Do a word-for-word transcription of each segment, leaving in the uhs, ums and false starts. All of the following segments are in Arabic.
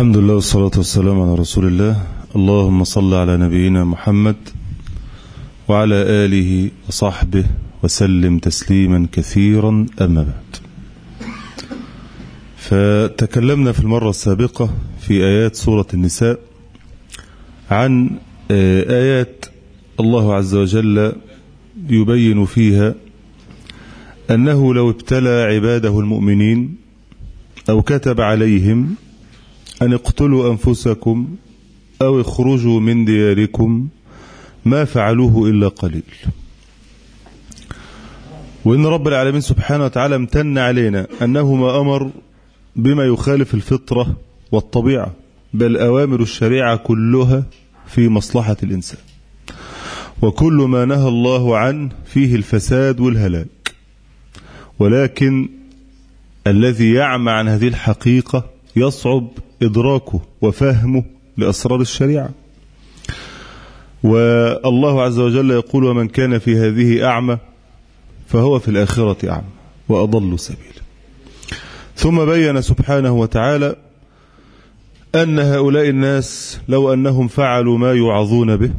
الحمد لله والصلاة والسلام على رسول الله. اللهم صل على نبينا محمد وعلى آله وصحبه وسلم تسليما كثيرا. أما بعد، فتكلمنا في المرة السابقة في آيات سورة النساء عن آيات الله عز وجل يبين فيها أنه لو ابتلى عباده المؤمنين أو كتب عليهم أن اقتلوا أنفسكم أو اخرجوا من دياركم ما فعلوه إلا قليل، وإن رب العالمين سبحانه وتعالى امتن علينا أنه ما أمر بما يخالف الفطرة والطبيعة، بل أوامر الشريعة كلها في مصلحة الإنسان، وكل ما نهى الله عنه فيه الفساد والهلاك. ولكن الذي يعمى عن هذه الحقيقة يصعب إدراكه وفهمه لأسرار الشريعة. والله عز وجل يقول: ومن كان في هذه أعمى فهو في الآخرة أعمى وأضل سبيلا. ثم بين سبحانه وتعالى أن هؤلاء الناس لو أنهم فعلوا ما يوعظون به،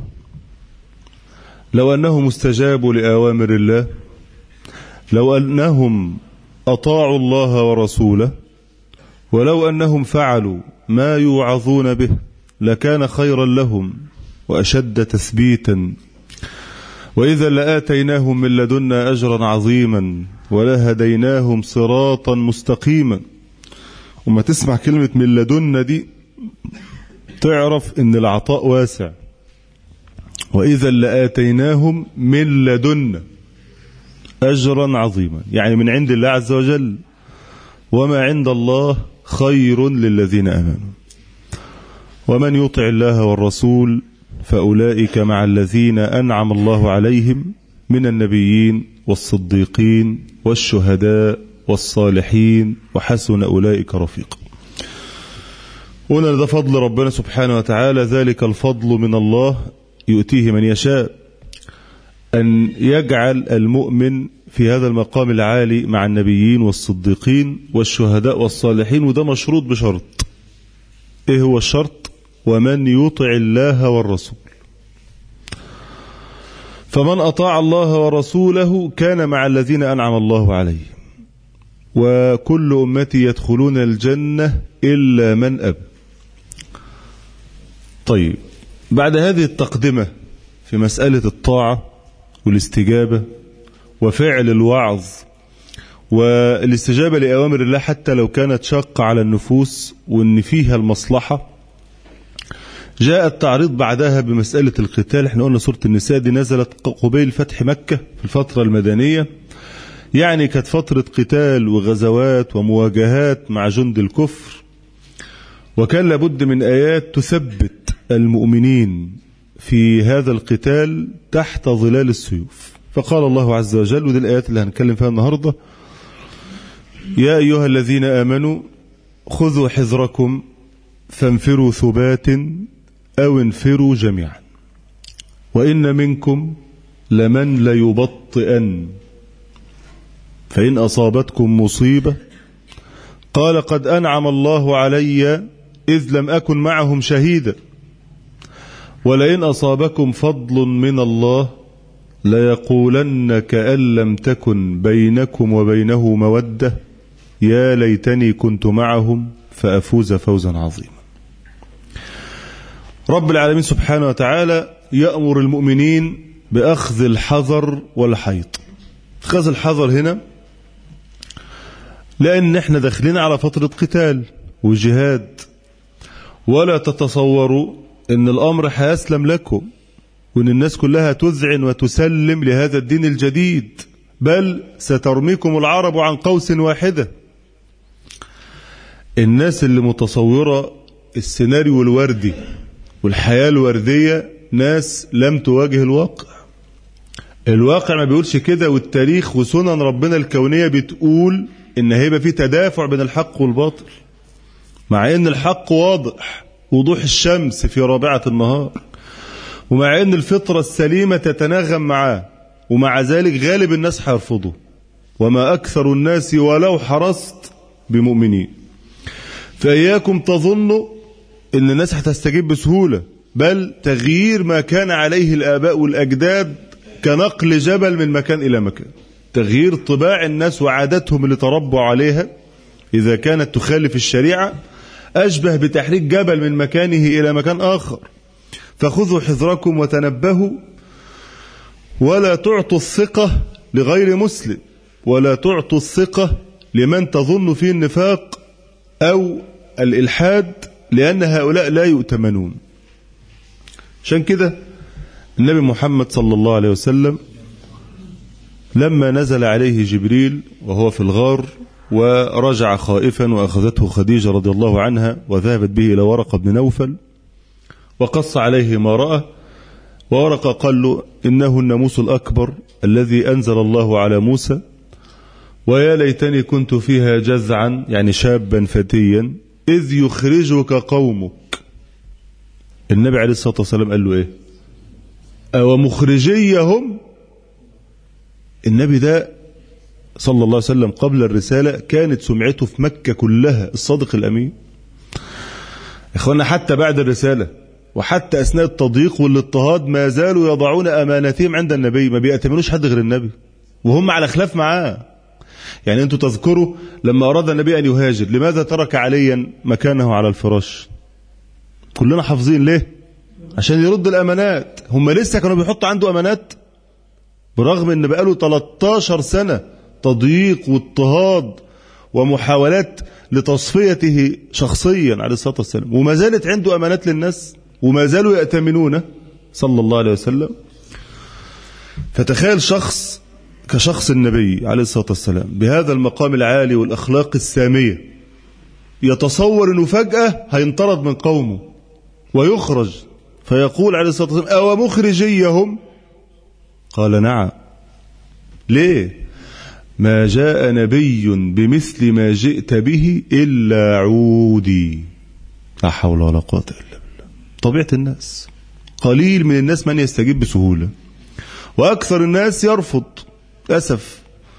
لو أنهم استجابوا لأوامر الله، لو أنهم أطاعوا الله ورسوله، ولو أنهم فعلوا ما يوعظون به لكان خيرا لهم وأشد تثبيتا، وإذا لآتيناهم من لدنا أجرا عظيما ولهديناهم صراطا مستقيما. وما تسمع كلمة من لدنا دي تعرف إن العطاء واسع. وإذا لآتيناهم من لدنا أجرا عظيما، يعني من عند الله عز وجل، وما عند الله خير للذين آمنوا. ومن يطع الله والرسول فأولئك مع الذين أنعم الله عليهم من النبيين والصديقين والشهداء والصالحين وحسن أولئك رفيقا. هنا ده فضل ربنا سبحانه وتعالى، ذلك الفضل من الله يؤتيه من يشاء، أن يجعل المؤمن في هذا المقام العالي مع النبيين والصديقين والشهداء والصالحين. وده مشروط بشرط. إيه هو الشرط؟ ومن يطع الله والرسول. فمن أطاع الله ورسوله كان مع الذين أنعم الله عليهم، وكل أمتي يدخلون الجنة إلا من أبى. طيب، بعد هذه التقدمة في مسألة الطاعة والاستجابة وفعل الوعظ والاستجابة لأوامر الله حتى لو كانت شاقة على النفوس وإن فيها المصلحة، جاء التعريض بعدها بمسألة القتال. احنا قلنا سورة النساء دي نزلت قبيل فتح مكة في الفترة المدنية، يعني كانت فترة قتال وغزوات ومواجهات مع جند الكفر، وكان لابد من آيات تثبت المؤمنين في هذا القتال تحت ظلال السيوف. فقال الله عز وجل، ودي الآيات اللي هنتكلم فيها النهاردة: يا أيها الذين آمنوا خذوا حذركم فانفروا ثبات أو انفروا جميعا وإن منكم لمن ليبطئن فإن أصابتكم مصيبة قال قد أنعم الله علي إذ لم أكن معهم شهيدا ولئن أصابكم فضل من الله ليقولن كأن لم تكن بينكم وبينه مودة يا ليتني كنت معهم فأفوز فوزا عظيما. رب العالمين سبحانه وتعالى يأمر المؤمنين بأخذ الحذر والحيط. أخذ الحذر هنا لأن احنا داخلين على فترة قتال وجهاد، ولا تتصوروا ان الأمر هيسلم لكم وان الناس كلها تذعن وتسلم لهذا الدين الجديد، بل سترميكم العرب عن قوس واحدة. الناس اللي متصورة السيناريو الوردي والحياة الوردية ناس لم تواجه الواقع. الواقع ما بيقولش كده، والتاريخ وسنن ربنا الكونية بتقول ان هيبقى في تدافع بين الحق والباطل، مع ان الحق واضح وضوح الشمس في رابعة النهار، ومع ان الفطرة السليمة تتناغم معاه، ومع ذلك غالب الناس هيرفضه. وما أكثر الناس ولو حرصت بمؤمنين. فإياكم تظنوا إن الناس هتستجيب بسهولة، بل تغيير ما كان عليه الآباء والأجداد كنقل جبل من مكان إلى مكان. تغيير طباع الناس وعاداتهم اللي تربوا عليها إذا كانت تخالف الشريعة أشبه بتحريك جبل من مكانه إلى مكان آخر. فخذوا حذركم وتنبهوا، ولا تعطوا الثقة لغير مسلم، ولا تعطوا الثقة لمن تظن فيه النفاق أو الإلحاد، لأن هؤلاء لا يؤتمنون. عشان كده النبي محمد صلى الله عليه وسلم لما نزل عليه جبريل وهو في الغار ورجع خائفا وأخذته خديجة رضي الله عنها وذهبت به إلى ورقة بن نوفل وقص عليه ما رأى، وورقة قال له إنه الناموس الأكبر الذي أنزل الله على موسى، ويا ليتني كنت فيها جذعا يعني شابا فتيا إذ يخرجك قومك. النبي عليه الصلاة والسلام قال له إيه؟ أو مخرجيهم. النبي ده صلى الله عليه وسلم قبل الرسالة كانت سمعته في مكة كلها الصادق الأمين. إخوانا حتى بعد الرسالة وحتى أثناء التضييق والاضطهاد ما زالوا يضعون أمانتهم عند النبي، ما بيأتمنوش حد غير النبي وهم على خلاف معاه. يعني أنتوا تذكروا لما أراد النبي أن يهاجر لماذا ترك عليا مكانه على الفراش؟ كلنا حافظين ليه؟ عشان يرد الأمانات. هم لسه كانوا بيحطوا عنده أمانات برغم أن بقاله ثلاثة عشر سنة تضييق واضطهاد ومحاولات لتصفيته شخصيا عليه الصلاة والسلام، وما زالت عنده أمانات للناس وما زالوا يأتمنونه صلى الله عليه وسلم. فتخيل شخص كشخص النبي عليه الصلاة والسلام بهذا المقام العالي والأخلاق السامية يتصور أنه فجأة هينطرد من قومه ويخرج، فيقول عليه الصلاة والسلام أو مخرجيهم؟ قال نعم. ليه؟ ما جاء نبي بمثل ما جئت به إلا عودي. لا حول ولا قوة إلا بالله. طبيعة الناس قليل من الناس من يستجيب بسهولة، وأكثر الناس يرفض أسف.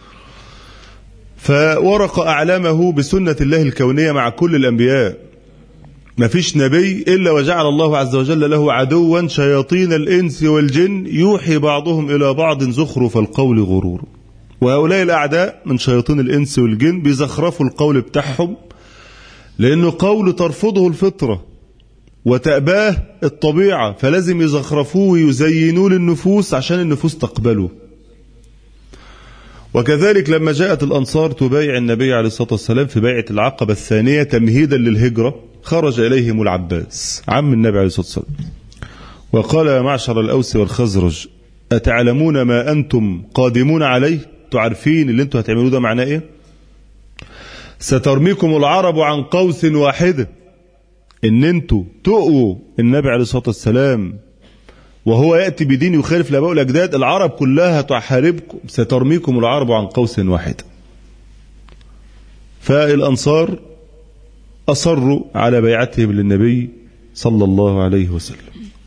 فورق أعلامه بسنة الله الكونية مع كل الأنبياء. ما فيش نبي إلا وجعل الله عز وجل له عدوا شياطين الإنس والجن يوحي بعضهم إلى بعض زخرف القول غرورا. وهؤلاء الأعداء من شياطين الإنس والجن بيزخرفوا القول بتاعهم، لأنه قول ترفضه الفطرة وتأباه الطبيعة، فلازم يزخرفوه ويزينوه للنفوس عشان النفوس تقبله. وكذلك لما جاءت الأنصار تبايع النبي عليه الصلاة والسلام في بيعة العقبة الثانية تمهيدا للهجرة، خرج إليهم العباس عم النبي عليه الصلاة والسلام وقال يا معشر الأوس والخزرج أتعلمون ما أنتم قادمون عليه؟ تعرفين اللي انتم هتعملوه ده معناه ايه؟ سترميكم العرب عن قوس واحدة. ان انتم تؤووا النبي عليه الصلاة والسلام وهو يأتي بدين يخالف الآباء والأجداد، العرب كلها تحاربكم، سترميكم العرب عن قوس واحدة. فالأنصار أصروا على بيعتهم للنبي صلى الله عليه وسلم.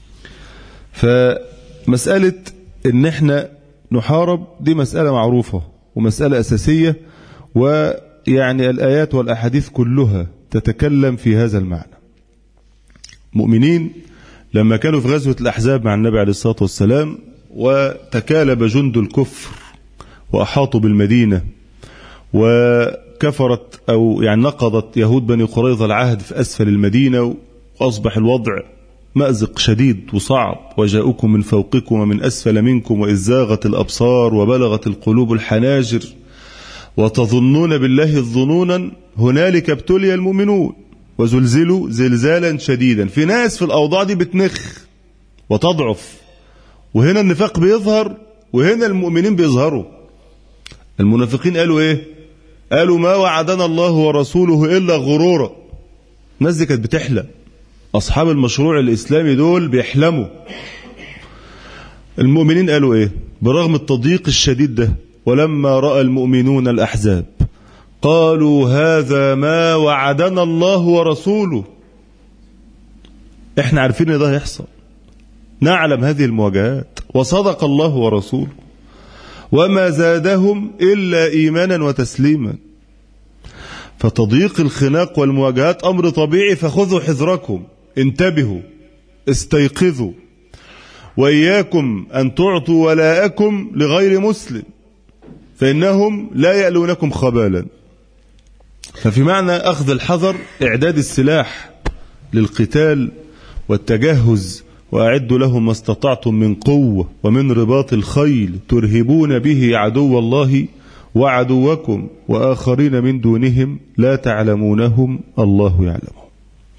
فمسألة ان احنا نحارب دي مسألة معروفة ومسألة أساسية، ويعني الآيات والأحاديث كلها تتكلم في هذا المعنى. مؤمنين لما كانوا في غزوة الأحزاب مع النبي عليه الصلاة والسلام وتكالب جند الكفر وأحاطوا بالمدينة وكفرت أو يعني نقضت يهود بني قريظة العهد في أسفل المدينة، وأصبح الوضع مأزق شديد وصعب، وجاءكم من فوقكم ومن أسفل منكم وإذ زاغت الأبصار وبلغت القلوب الحناجر وتظنون بالله الظنونا هنالك ابتلي المؤمنون وزلزلوا زلزالا شديدا. في ناس في الأوضاع دي بتنخ وتضعف، وهنا النفاق بيظهر وهنا المؤمنين بيظهروا. المنافقين قالوا ايه؟ قالوا ما وعدنا الله ورسوله إلا غرورا. الناس دي كانت بتحلم، أصحاب المشروع الإسلامي دول بيحلموا. المؤمنين قالوا إيه؟ برغم التضييق الشديد ده ولما رأى المؤمنون الأحزاب قالوا هذا ما وعدنا الله ورسوله. احنا عارفين ان ده هيحصل، نعلم هذه المواجهات، وصدق الله ورسوله، وما زادهم إلا إيمانا وتسليما. فتضييق الخناق والمواجهات أمر طبيعي، فخذوا حذركم. انتبهوا استيقظوا، وإياكم أن تعطوا ولاءكم لغير مسلم فإنهم لا يألونكم خبالا. ففي معنى أخذ الحذر إعداد السلاح للقتال والتجهز، وأعدوا لهم ما استطعتم من قوة ومن رباط الخيل ترهبون به عدو الله وعدوكم وآخرين من دونهم لا تعلمونهم الله يعلمهم.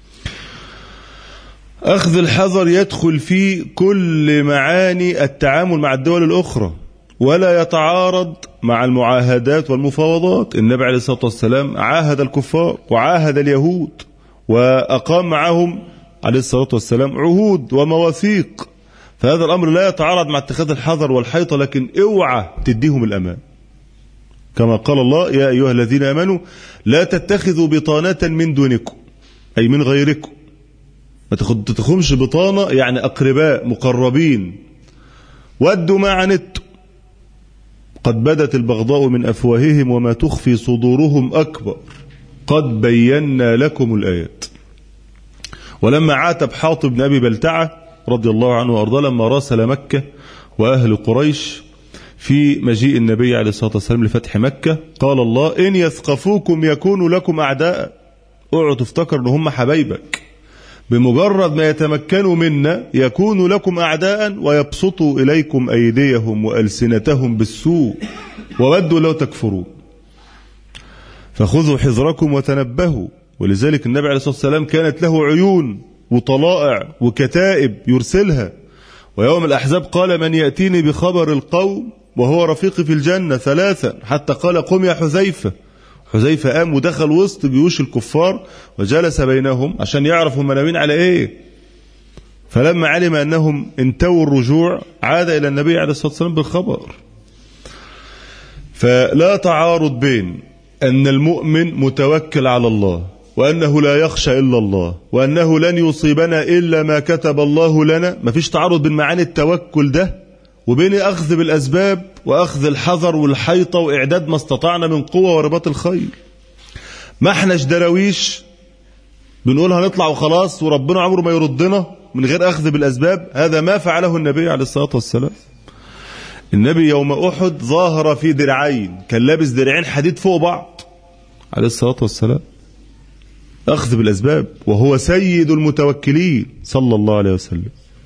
أخذ الحذر يدخل في كل معاني التعامل مع الدول الأخرى، ولا يتعارض مع المعاهدات والمفاوضات. النبي عليه الصلاة والسلام عاهد الكفار وعاهد اليهود وأقام معهم عليه الصلاة والسلام عهود ومواثيق، فهذا الأمر لا يتعارض مع اتخاذ الحذر والحيطة، لكن اوعى تديهم الأمان. كما قال الله: يا أيها الذين آمنوا لا تتخذوا بطانة من دونكم، أي من غيركم. ما تتخمش بطانة يعني أقرباء مقربين، ودوا ما عنتم قد بدت البغضاء من أفواههم وما تخفي صدورهم أكبر قد بينا لكم الآيات. ولما عاتب حاطب بن أبي بلتعة رضي الله عنه وأرضاه لما راسل مكة وأهل قريش في مجيء النبي عليه الصلاة والسلام لفتح مكة، قال الله: إن يثقفوكم يكونوا لكم أعداء. اوعوا تفتكر ان هم حبايبك، بمجرد ما يتمكنوا منا يكونوا لكم أعداء ويبسطوا إليكم أيديهم وألسنتهم بالسوء وودوا لو تكفرون. فخذوا حذركم وتنبهوا. ولذلك النبي عليه الصلاة والسلام كانت له عيون وطلائع وكتائب يرسلها. ويوم الأحزاب قال: من يأتيني بخبر القوم وهو رفيقي في الجنة ثلاثا، حتى قال: قم يا حذيفة. حذيفة قام ودخل وسط جيوش الكفار وجلس بينهم عشان يعرف هم ناويين على ايه. فلما علم أنهم انتووا الرجوع عاد إلى النبي عليه الصلاة والسلام بالخبر. فلا تعارض بين أن المؤمن متوكل على الله، وأنه لا يخشى إلا الله، وأنه لن يصيبنا إلا ما كتب الله لنا. مفيش تعارض بين معاني التوكل ده وبين أخذ بالأسباب وأخذ الحذر والحيطة وإعداد ما استطعنا من قوة ورباط الخيل. ما احناش دراويش بنقول هنطلع وخلاص وربنا عمره ما يردنا من غير أخذ بالأسباب. هذا ما فعله النبي عليه الصلاة والسلام. النبي يوم أحد ظاهر في درعين، كان لابس درعين حديد فوق بعض عليه الصلاة والسلام. أخذ بالأسباب، وهو سيد المتوكلين صلى الله عليه وسلم.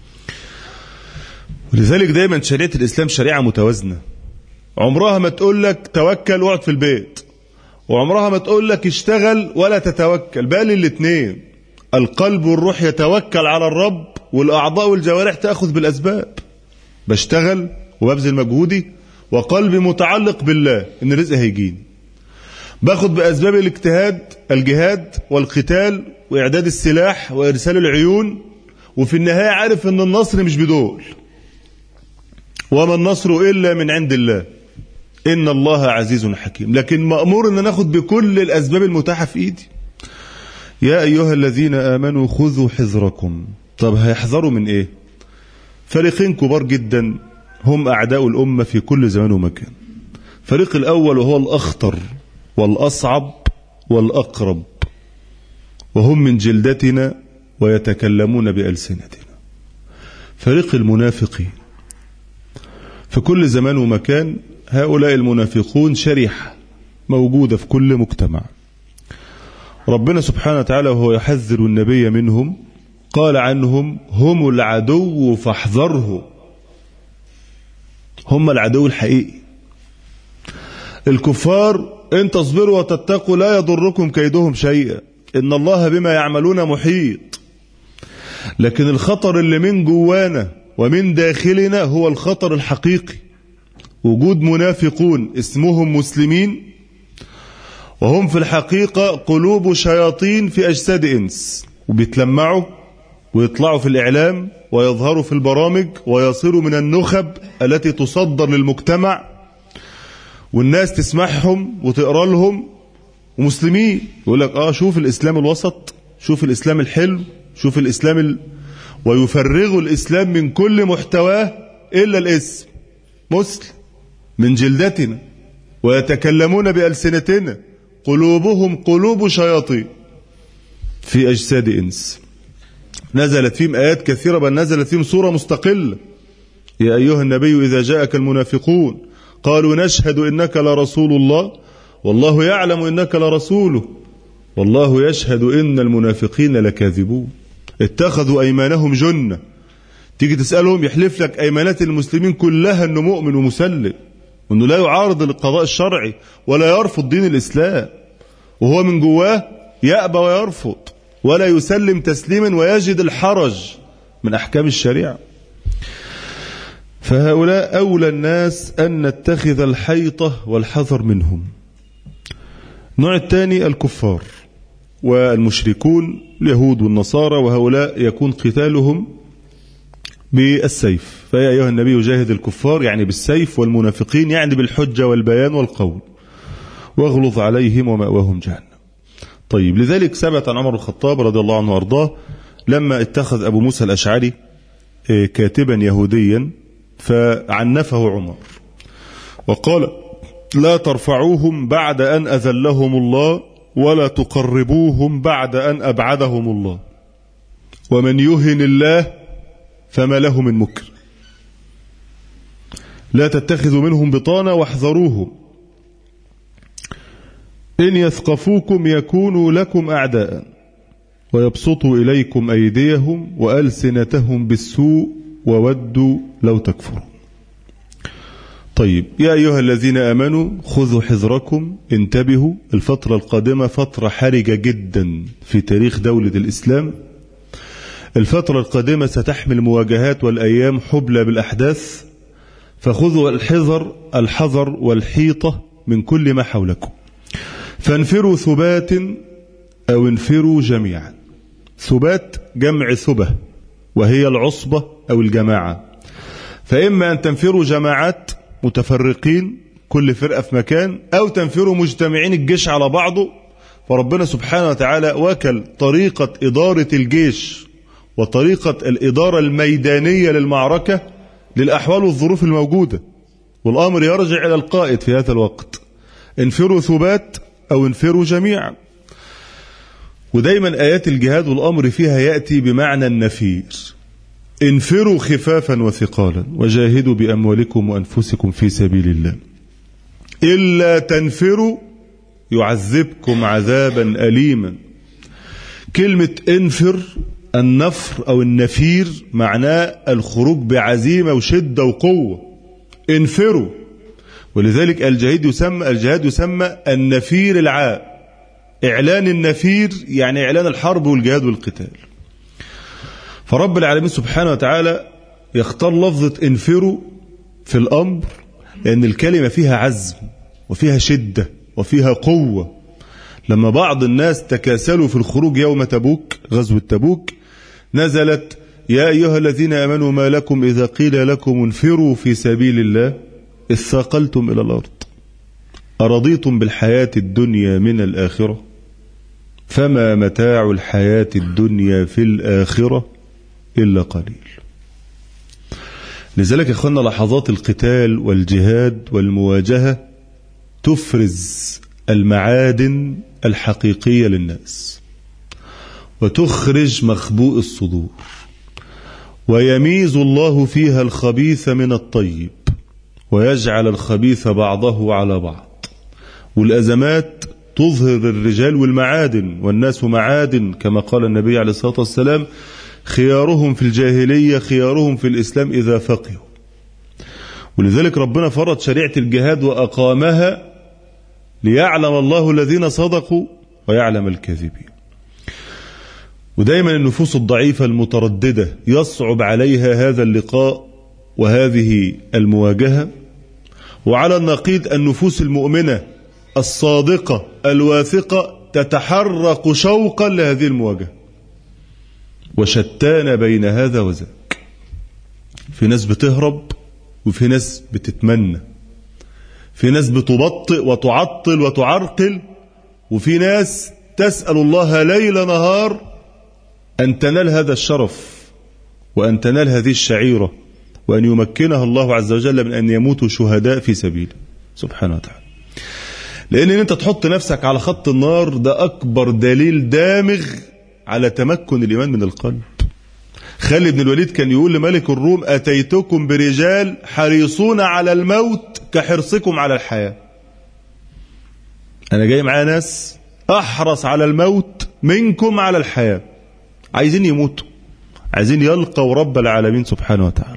ولذلك دايما شريعة الإسلام شريعة متوازنة. عمرها ما تقول لك توكل واقعد في البيت، وعمرها ما تقول لك اشتغل ولا تتوكل، بل الاثنين. القلب والروح يتوكل على الرب، والأعضاء والجوارح تأخذ بالأسباب. بشتغل وببذل مجهودي وقلبي متعلق بالله إن الرزق هيجيني. باخد بأسباب الاجتهاد، الجهاد والقتال وإعداد السلاح وإرسال العيون، وفي النهاية عارف إن النصر مش بدول، وما النصر إلا من عند الله، إن الله عزيز حكيم. لكن مأمور أن ناخد بكل الأسباب المتاحة في إيدي. يا أيها الذين آمنوا خذوا حذركم. طب هيحذروا من إيه؟ فريقين كبار جدا هم أعداء الأمة في كل زمان ومكان. فريق الأول وهو الأخطر والأصعب والأقرب، وهم من جلدتنا ويتكلمون بألسنتنا. فريق المنافقين. في كل زمان ومكان هؤلاء المنافقون شريحة موجودة في كل مجتمع. ربنا سبحانه وتعالى وهو يحذر النبي منهم قال عنهم: هم العدو فاحذره. هم العدو الحقيقي. الكفار إن تصبروا وتتقوا لا يضركم كيدهم شيئا، إن الله بما يعملون محيط. لكن الخطر اللي من جوانا ومن داخلنا هو الخطر الحقيقي. وجود منافقون اسمهم مسلمين، وهم في الحقيقة قلوب شياطين في أجساد إنس، وبيتلمعوا ويطلعوا في الإعلام ويظهروا في البرامج ويصيروا من النخب التي تصدر للمجتمع، والناس تسمعهم وتقرأ لهم. ومسلمين يقول لك آه شوف الإسلام الوسط، شوف الإسلام الحلو، شوف الإسلام ال... ويفرغوا الإسلام من كل محتواه إلا الاسم مسلم من جلدتنا، ويتكلمون بألسنتنا، قلوبهم قلوب شياطين في أجساد إنس. نزلت فيهم آيات كثيرة، بل نزلت فيهم سورة مستقلة. يا أيها النبي إذا جاءك المنافقون قالوا نشهد إنك لرسول الله والله يعلم إنك لرسوله والله يشهد إن المنافقين لكاذبون اتخذوا أيمانهم جنة. تيجي تسألهم يحلف لك أيمانات المسلمين كلها أنه مؤمن ومسلم، وأنه لا يعارض القضاء الشرعي ولا يرفض دين الإسلام، وهو من جواه يأبى ويرفض ولا يسلم تسليما ويجد الحرج من أحكام الشريعة. فهؤلاء أولى الناس أن نتخذ الحيطة والحذر منهم. النوع الثاني الكفار والمشركون اليهود والنصارى، وهؤلاء يكون قتالهم بالسيف. فيا أيها النبي جاهد الكفار يعني بالسيف، والمنافقين يعني بالحجة والبيان والقول، واغلظ عليهم ومأواهم جهنم. طيب، لذلك ثبت عن عمر الخطاب رضي الله عنه وارضاه لما اتخذ أبو موسى الأشعري كاتبا يهوديا فعنفه عمر وقال لا ترفعوهم بعد أن أذلهم الله ولا تقربوهم بعد أن أبعدهم الله، ومن يهن الله فما له من مكر، لا تتخذوا منهم بطانة واحذروهم، إن يثقفوكم يكونوا لكم أعداء ويبسطوا إليكم أيديهم وألسنتهم بالسوء وودوا لو تكفروا. طيب، يا أيها الذين آمنوا خذوا حذركم، انتبهوا، الفترة القادمة فترة حرجة جدا في تاريخ دولة الإسلام. الفترة القادمة ستحمل مواجهات والأيام حبلى بالأحداث، فخذوا الحذر الحذر والحيطة من كل ما حولكم، فانفروا ثبات أو انفروا جميعا. ثبات جمع ثبة وهي العصبة أو الجماعة، فإما أن تنفروا جماعات متفرقين كل فرقة في مكان، أو تنفروا مجتمعين الجيش على بعضه. فربنا سبحانه وتعالى وكل طريقة إدارة الجيش وطريقة الإدارة الميدانية للمعركة للأحوال والظروف الموجودة، والأمر يرجع إلى القائد في هذا الوقت. انفروا ثبات أو انفروا جميعا. ودايما آيات الجهاد والأمر فيها يأتي بمعنى النفير. انفروا خفافا وثقالا وجاهدوا بأموالكم وأنفسكم في سبيل الله، إلا تنفروا يعذبكم عذابا أليما. كلمة انفر، النفر أو النفير معناه الخروج بعزيمة وشدة وقوة. انفروا، ولذلك الجهاد يسمى الجهاد يسمى النفير العام. إعلان النفير يعني إعلان الحرب والجهاد والقتال. فرب العالمين سبحانه وتعالى يختار لفظة انفروا في الأمر لأن الكلمة فيها عزم وفيها شدة وفيها قوة. لما بعض الناس تكاسلوا في الخروج يوم تبوك، غزوة تبوك، نزلت يا أيها الذين آمنوا ما لكم إذا قيل لكم انفروا في سبيل الله اثاقلتم إلى الأرض أرضيتم بالحياة الدنيا من الآخرة فما متاع الحياة الدنيا في الآخرة إلا قليل. لذلك يا أخوانا لحظات القتال والجهاد والمواجهة تفرز المعادن الحقيقية للناس وتخرج مخبوء الصدور، ويميز الله فيها الخبيث من الطيب ويجعل الخبيث بعضه على بعض. والأزمات تظهر الرجال والمعادن، والناس معادن كما قال النبي عليه الصلاة والسلام خيارهم في الجاهلية خيارهم في الإسلام إذا فقهوا. ولذلك ربنا فرض شريعة الجهاد وأقامها ليعلم الله الذين صدقوا ويعلم الكاذبين. ودايما النفوس الضعيفة المترددة يصعب عليها هذا اللقاء وهذه المواجهة، وعلى النقيض النفوس المؤمنة الصادقة الواثقة تتحرك شوقا لهذه المواجهة. وشتان بين هذا وذاك، في ناس بتهرب وفي ناس بتتمنى، في ناس بتبطئ وتعطل وتعرقل، وفي ناس تسأل الله ليل نهار أن تنال هذا الشرف وأن تنال هذه الشعيرة وأن يمكنها الله عز وجل من أن يموتوا شهداء في سبيله سبحانه وتعالى. لأن أنت تحط نفسك على خط النار ده أكبر دليل دامغ على تمكن الإيمان من القلب. خالد بن الوليد كان يقول لملك الروم أتيتكم برجال حريصون على الموت كحرصكم على الحياة. أنا جاي معايا ناس أحرص على الموت منكم على الحياة، عايزين يموتوا، عايزين يلقوا رب العالمين سبحانه وتعالى.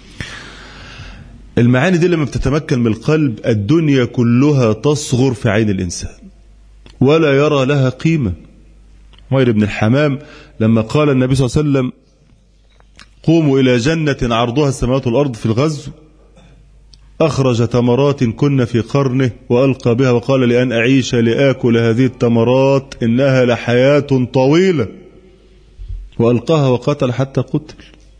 المعاني دي لما بتتمكن من القلب الدنيا كلها تصغر في عين الإنسان ولا يرى لها قيمة. عمير بن الحمام لما قال النبي صلى الله عليه وسلم قوموا إلى جنة عرضها السماوات والأرض في الغزو، أخرج تمرات كن في قرنه وألقى بها وقال لأن أعيش لآكل هذه التمرات إنها لحياة طويلة، وألقاها وقتل حتى قتل.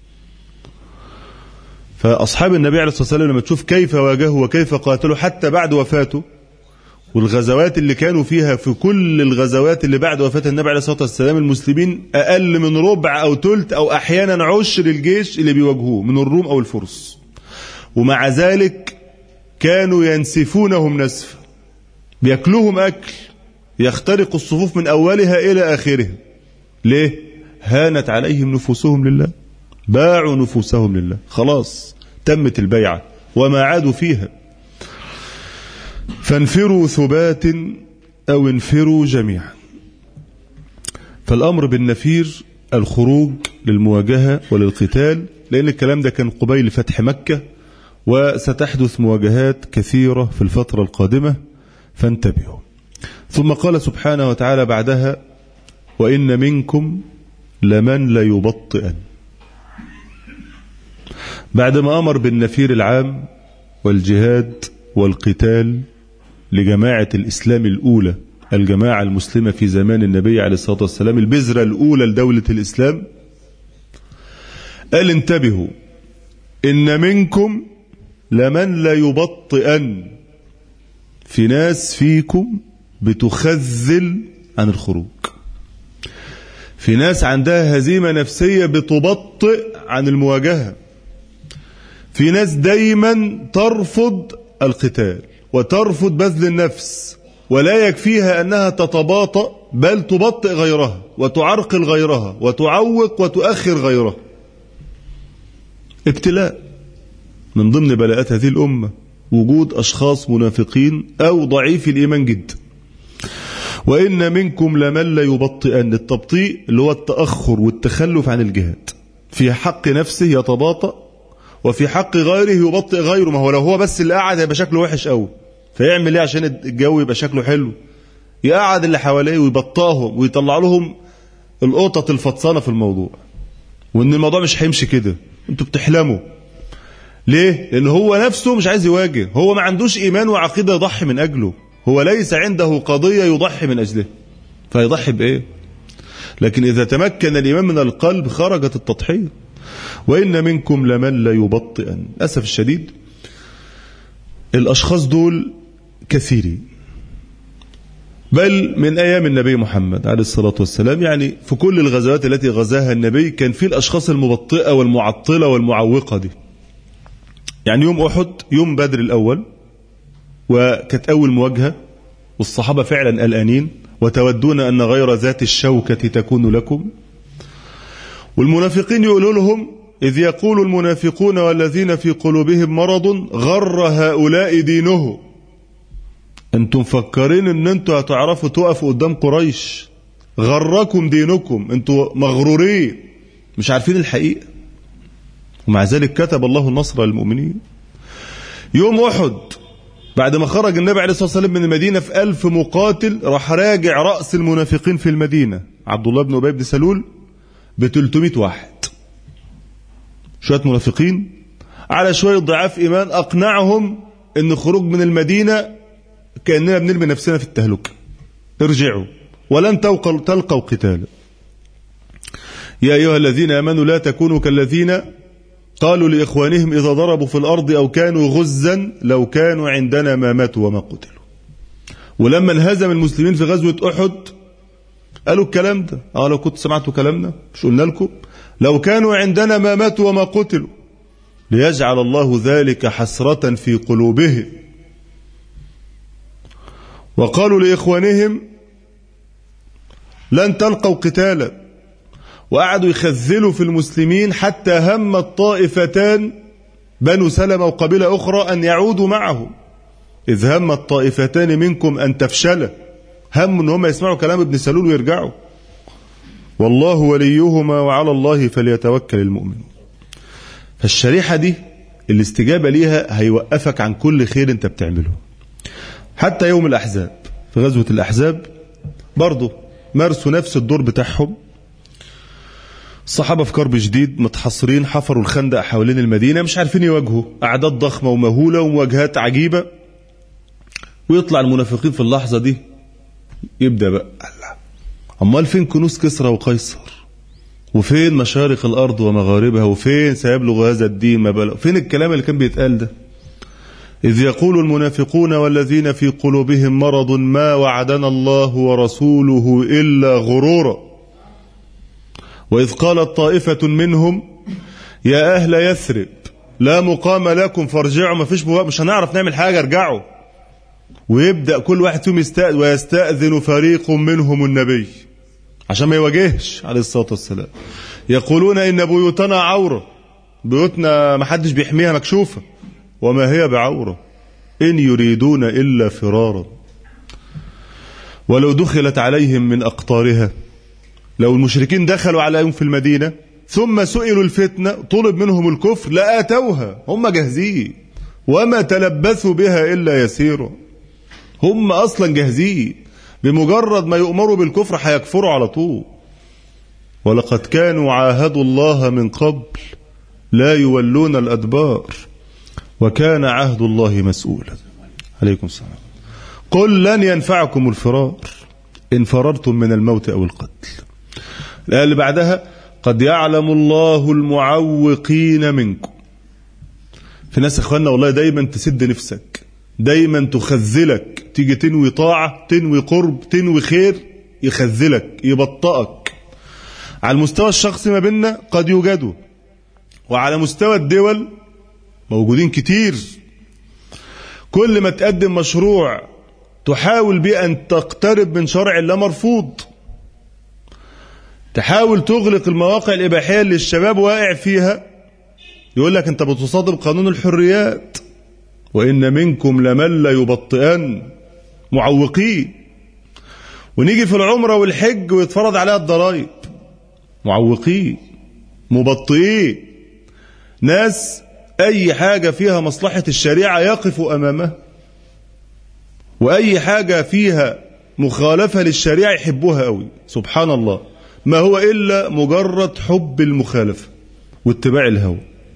فأصحاب النبي عليه الصلاة والسلام لما تشوف كيف واجهوا وكيف قاتلوا حتى بعد وفاته، والغزوات اللي كانوا فيها في كل الغزوات اللي بعد وفاة النبي عليه الصلاة والسلام المسلمين أقل من ربع أو ثلث أو أحيانا عشر الجيش اللي بيواجهوه من الروم أو الفرس، ومع ذلك كانوا ينسفونهم نسفا، بيأكلوهم أكل يخترق الصفوف من أولها إلى آخرها. ليه؟ هانت عليهم نفوسهم لله، باعوا نفوسهم لله، خلاص تمت البيعة وما عادوا فيها. فانفروا ثبات أو انفروا جميعا. فالأمر بالنفير الخروج للمواجهة وللقتال، لأن الكلام ده كان قبيل فتح مكة، وستحدث مواجهات كثيرة في الفترة القادمة، فانتبهوا. ثم قال سبحانه وتعالى بعدها وإن منكم لمن ليبطئن. بعدما أمر بالنفير العام والجهاد والقتال لجماعة الإسلام الأولى، الجماعة المسلمة في زمان النبي عليه الصلاة والسلام، البذرة الأولى لدولة الإسلام، قال انتبهوا إن منكم لمن ليبطئن. في ناس فيكم بتخذل عن الخروج، في ناس عندها هزيمة نفسية بتبطئ عن المواجهة، في ناس دايما ترفض القتال وترفض بذل النفس، ولا يكفيها أنها تتباطأ بل تبطئ غيرها وتعرقل غيرها وتعوق وتؤخر غيرها. ابتلاء من ضمن بلاءات هذه الأمة وجود أشخاص منافقين أو ضعيف الإيمان جدا. وإن منكم لمن ليبطئن. التبطيء اللي هو التأخر والتخلف عن الجهاد، في حق نفسه يتباطأ وفي حق غيره يبطئ غيره. ما هو لو هو بس اللي قاعد هيبقى شكله وحش قوي، فيعمل ايه عشان الجو يبقى شكله حلو؟ يقعد اللي حواليه ويبطئهم ويطلع لهم القطط الفطسانه في الموضوع، وان الموضوع مش هيمشي كده، انتوا بتحلموا. ليه؟ لان هو نفسه مش عايز يواجه، هو ما عندوش ايمان وعقيده يضحي من اجله، هو ليس عنده قضيه يضحي من اجلها، فيضحي بايه؟ لكن اذا تمكن الايمان من القلب خرجت التضحيه. وإن منكم لمن ليبطئن. للأسف الشديد الأشخاص دول كثيرين، بل من أيام النبي محمد عليه الصلاة والسلام، يعني في كل الغزوات التي غزاها النبي كان في الأشخاص المبطئة والمعطلة والمعوقة دي. يعني يوم أحد، يوم بدر الأول، وكانت أول مواجهة، والصحابة فعلا قلقانين وتودون أن غير ذات الشوكة تكون لكم. والمنافقين يقولوا لهم إذ يقول المنافقون والذين في قلوبهم مرض غر هؤلاء دينه. أنتم مفكرين أن أنتم هتعرفوا تقفوا قدام قريش، غركم دينكم، أنتم مغرورين مش عارفين الحقيقة، ومع ذلك كتب الله النصر للمؤمنين. يوم أحد بعد ما خرج النبي عليه الصلاة والسلام من المدينة في ألف مقاتل، راح راجع رأس المنافقين في المدينة عبد الله بن أبي بن سلول ب ثلاثمائة واحد، شوية منافقين على شوية ضعاف إيمان، أقنعهم أن خروج من المدينة كأننا بنرمي نفسنا في التهلكة، ارجعوا ولن تلقوا قتالا. يا أيها الذين آمنوا لا تكونوا كالذين قالوا لإخوانهم إذا ضربوا في الأرض أو كانوا غزا لو كانوا عندنا ما ماتوا وما قتلوا. ولما انهزم المسلمين في غزوة أحد قالوا الكلام ده، اه لو كنت سمعتوا كلامنا مش قلنا لكم لو كانوا عندنا ما ماتوا وما قتلوا، ليجعل الله ذلك حسرة في قلوبهم. وقالوا لإخوانهم لن تلقوا قتالا وقعدوا يخذلوا في المسلمين حتى هم الطائفتان بنو سلمة وقبيلة أخرى أن يعودوا معهم. إذ هم الطائفتان منكم أن تفشل، هم أن هم يسمعوا كلام ابن سلول ويرجعوا. والله وليهما وعلى الله فليتوكل المؤمنون. فالشريحة دي الاستجابة ليها هيوقفك عن كل خير انت بتعمله. حتى يوم الأحزاب، في غزوة الأحزاب برضو مارسوا نفس الدور بتاعهم. الصحابة في كرب شديد، متحصرين، حفروا الخندق حوالين المدينة، مش عارفين يواجهوا، أعداد ضخمة ومهولة ومواجهات عجيبة. ويطلع المنافقين في اللحظة دي يبدأ بقى الله، أمال فين كنوز كسرى وقيصر؟ وفين مشارق الأرض ومغاربها؟ وفين سيبلغ هذا الدين ما بلغ؟ فين الكلام اللي كان بيتقال ده؟ إذ يقول المنافقون والذين في قلوبهم مرض ما وعدنا الله ورسوله إلا غرورا. وإذ قالت طائفة منهم يا أهل يثرب لا مقام لكم فارجعوا، ما فيش مش هنعرف نعمل حاجة، ارجعوا. ويبدأ كل واحد فيهم يستأذن، ويستأذن فريق منهم النبي عشان ما يواجهش عليه الصلاة والسلام. يقولون إن بيوتنا عورة، بيوتنا ما حدش بيحميها مكشوفة، وما هي بعورة إن يريدون إلا فرارا. ولو دخلت عليهم من أقطارها، لو المشركين دخلوا عليهم في المدينة ثم سئلوا الفتنة طلب منهم الكفر لآتوها، هم جاهزين، وما تلبثوا بها إلا يسيرا. هم أصلا جاهزين، بمجرد ما يؤمروا بالكفر هيكفروا على طول. ولقد كانوا عاهدوا الله من قبل لا يولون الأدبار وكان عهد الله مسؤولا. عليكم السلام. قل لن ينفعكم الفرار إن فررتم من الموت أو القتل. الآية اللي بعدها قد يعلم الله المعوقين منكم. في ناس اخواننا والله دايما تسد نفسك، دايما تخذلك، تيجي تنوي طاعة، تنوي قرب، تنوي خير، يخذلك، يبطئك. على المستوى الشخصي ما بيننا قد يوجدوا، وعلى مستوى الدول موجودين كتير. كل ما تقدم مشروع تحاول بيه أن تقترب من شرع الله مرفوض. تحاول تغلق المواقع الإباحية اللي الشباب واقع فيها، يقول لك أنت بتصادم قانون الحريات. وإن منكم لمن لا يبطئن، معوقين. ونيجي في العمرة والحج ويتفرض عليها الضرائب، معوقين، مبطئين، ناس أي حاجة فيها مصلحة الشريعة يقفوا أمامها، وأي حاجة فيها مخالفة للشريعة يحبوها قوي. سبحان الله، ما هو إلا مجرد حب المخالفة واتباع الهوى.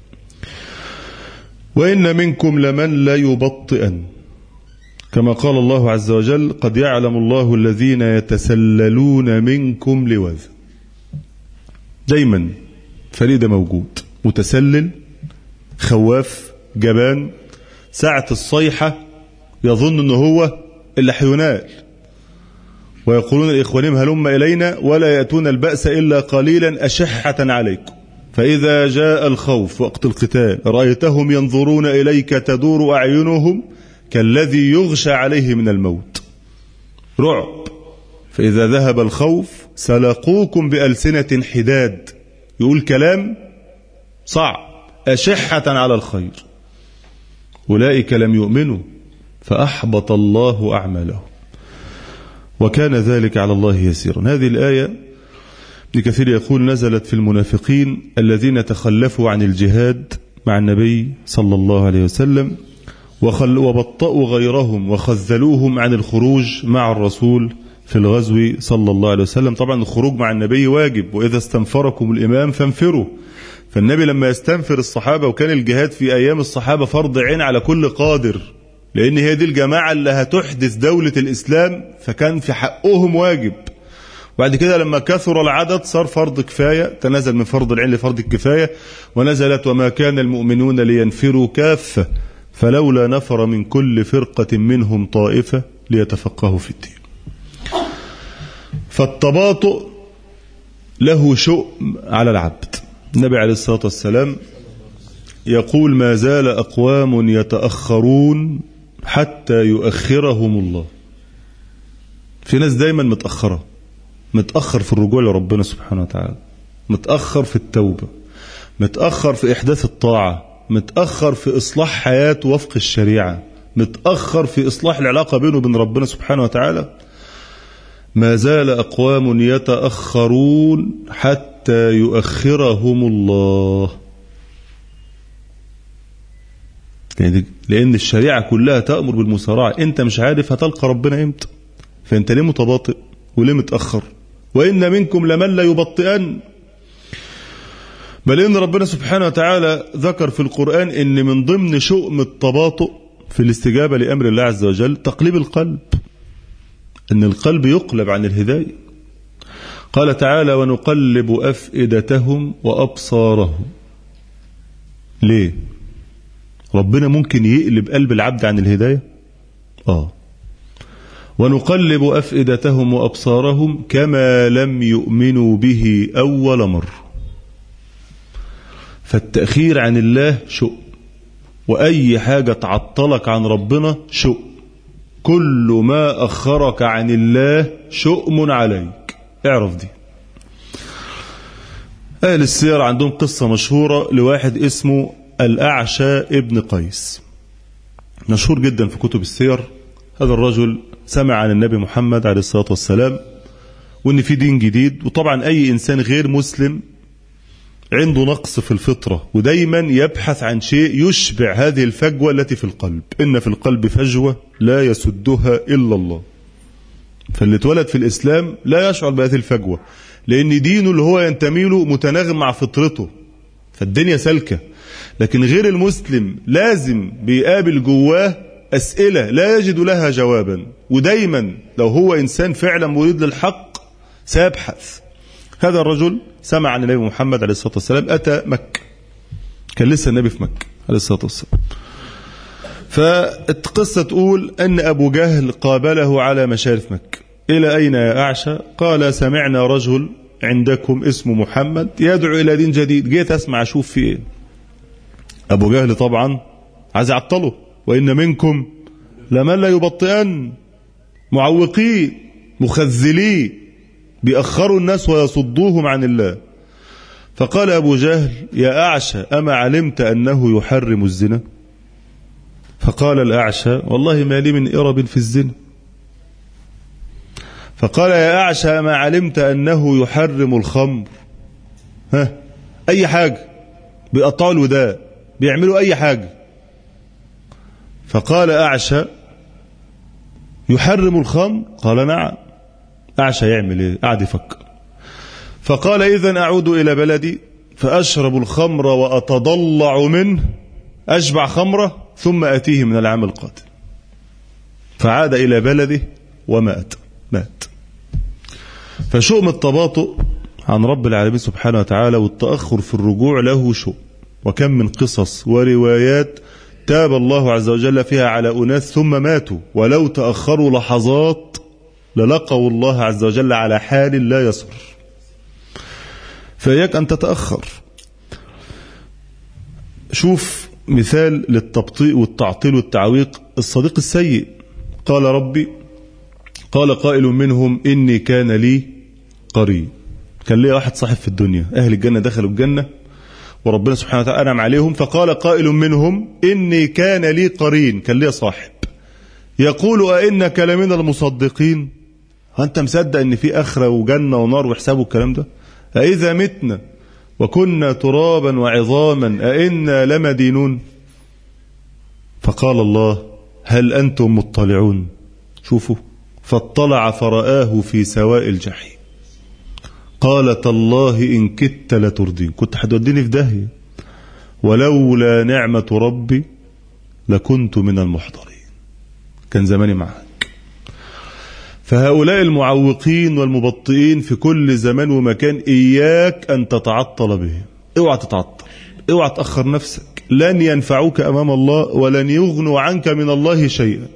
وإن منكم لمن لا يبطئن، كما قال الله عز وجل قد يعلم الله الذين يتسللون منكم لواذا. دايما فريدة موجود، متسلل، خواف، جبان، ساعة الصيحة يظن أنه هو اللي حينال. ويقولون لإخوانهم هلم إلينا ولا يأتون البأس إلا قليلا أشحة عليكم فإذا جاء الخوف وقت القتال رأيتهم ينظرون إليك تدور أعينهم كالذي يغشى عليه من الموت، رعب. فإذا ذهب الخوف سلقوكم بألسنة حداد، يقول كلام صعب، أشحة على الخير. أولئك لم يؤمنوا فأحبط الله أعمالهم وكان ذلك على الله يسيرا. هذه الآية ابن كثير يقول نزلت في المنافقين الذين تخلفوا عن الجهاد مع النبي صلى الله عليه وسلم وبطأوا غيرهم وخذلوهم عن الخروج مع الرسول في الغزو صلى الله عليه وسلم. طبعا الخروج مع النبي واجب، وإذا استنفركم الإمام فانفروا. فالنبي لما يستنفر الصحابة، وكان الجهاد في أيام الصحابة فرض عين على كل قادر، لأن هي دي الجماعة اللي هتحدث دولة الإسلام، فكان في حقهم واجب. بعد كده لما كثر العدد صار فرض كفاية، تنزل من فرض العين لفرض الكفاية، ونزلت وما كان المؤمنون لينفروا كافة فلولا نفر من كل فرقة منهم طائفة ليتفقهوا في الدين. فالتباطؤ له شؤم على العبد. النبي عليه الصلاة والسلام يقول ما زال أقوام يتأخرون حتى يؤخرهم الله. في ناس دايما متأخرة، متأخر في الرجوع لربنا سبحانه وتعالى، متأخر في التوبة، متأخر في إحداث الطاعة، متأخر في إصلاح حياته وفق الشريعة، متأخر في إصلاح العلاقة بينه وبين ربنا سبحانه وتعالى، ما زال أقوام يتأخرون حتى يؤخرهم الله. لأن الشريعة كلها تأمر بالمسارعة، أنت مش عارف هتلقى ربنا إمتى، فأنت ليه متباطئ وليه متأخر؟ وإن منكم لمن لا يبطئن. بل إن ربنا سبحانه وتعالى ذكر في القرآن إن من ضمن شؤم التباطؤ في الاستجابة لأمر الله عز وجل تقليب القلب، إن القلب يقلب عن الهداية. قال تعالى: ونقلب أفئدتهم وأبصارهم. ليه؟ ربنا ممكن يقلب قلب العبد عن الهداية؟ آه. ونقلب أفئدتهم وأبصارهم كما لم يؤمنوا به أول مرة. فالتأخير عن الله شؤم، وأي حاجة تعطلك عن ربنا شؤم. كل ما أخرك عن الله شؤم عليك، اعرف دي. أهل السير عندهم قصة مشهورة لواحد اسمه الأعشى ابن قيس، مشهور جدا في كتب السير. هذا الرجل سمع عن النبي محمد عليه الصلاة والسلام وإن في دين جديد، وطبعا أي إنسان غير مسلم عنده نقص في الفطرة ودايما يبحث عن شيء يشبع هذه الفجوة التي في القلب. إن في القلب فجوة لا يسدها إلا الله. فاللي اتولد في الإسلام لا يشعر بهذه الفجوة، لأن دينه اللي هو ينتمي له متناغم مع فطرته، فالدنيا سلكة. لكن غير المسلم لازم بيقابل جواه أسئلة لا يجد لها جوابا، ودايما لو هو إنسان فعلا مريد للحق سيبحث. هذا الرجل سمع عن النبي محمد عليه الصلاة والسلام، أتى مكة، كان لسه النبي في مكة عليه الصلاة والسلام. فالقصة تقول أن أبو جهل قابله على مشارف مكة: إلى أين يا أعشى؟ قال: سمعنا رجل عندكم اسمه محمد يدعو إلى دين جديد، جيت أسمع أشوف فيه إيه. أبو جهل طبعا عايز يعطله: وإن منكم لمن لا يبطئن، معوقين مخذلين بيأخروا الناس ويصدوهم عن الله. فقال أبو جهل: يا أعشى أما علمت أنه يحرم الزنا؟ فقال الأعشى: والله ما لي من إرب في الزنا. فقال: يا أعشى أما علمت أنه يحرم الخمر؟ ها، أي حاجة، بيقطعوا الوداء، بيعملوا أي حاجة. فقال أعشى: يحرم الخمر؟ قال: نعم. أعشى يعمل إيه؟ قاعد يفكر. فقال: إذن أعود إلى بلدي فأشرب الخمر وأتضلع منه، أشبع خمرة ثم أتيه من العام القادم. فعاد إلى بلده ومات، مات. فشؤم التباطؤ عن رب العالمين سبحانه وتعالى والتأخر في الرجوع له شؤم، وكم من قصص وروايات تاب الله عز وجل فيها على أناس ثم ماتوا، ولو تأخروا لحظات للقوا الله عز وجل على حال لا يصر. فإياك أن تتأخر. شوف مثال للتبطيء والتعطيل والتعويق: الصديق السيء. قال ربي: قال قائل منهم إني كان لي قرين. كان لي واحد صاحب في الدنيا، أهل الجنة دخلوا الجنة وربنا سبحانه وتعالى أنعم عليهم، فقال قائل منهم إني كان لي قرين، كان لي صاحب، يقول أئنك لمن المصدقين؟ أنت مصدق إن في آخرة وجنة ونار وحساب والكلام ده؟ أإذا متنا وكنا ترابا وعظاما أئنا لمدينون؟ فقال الله: هل أنتم مطلعون؟ شوفوا: فاطلع فرآه في سواء الجحيم قال: تالله إن كدت لتردين، كنت هتوديني في داهية، ولولا نعمة ربي لكنت من المحضرين، كان زماني معك. فهؤلاء المعوقين والمبطئين في كل زمان ومكان إياك أن تتعطل بهم. اوعى تتعطل، اوعى تأخر نفسك، لن ينفعوك أمام الله ولن يغنوا عنك من الله شيئا.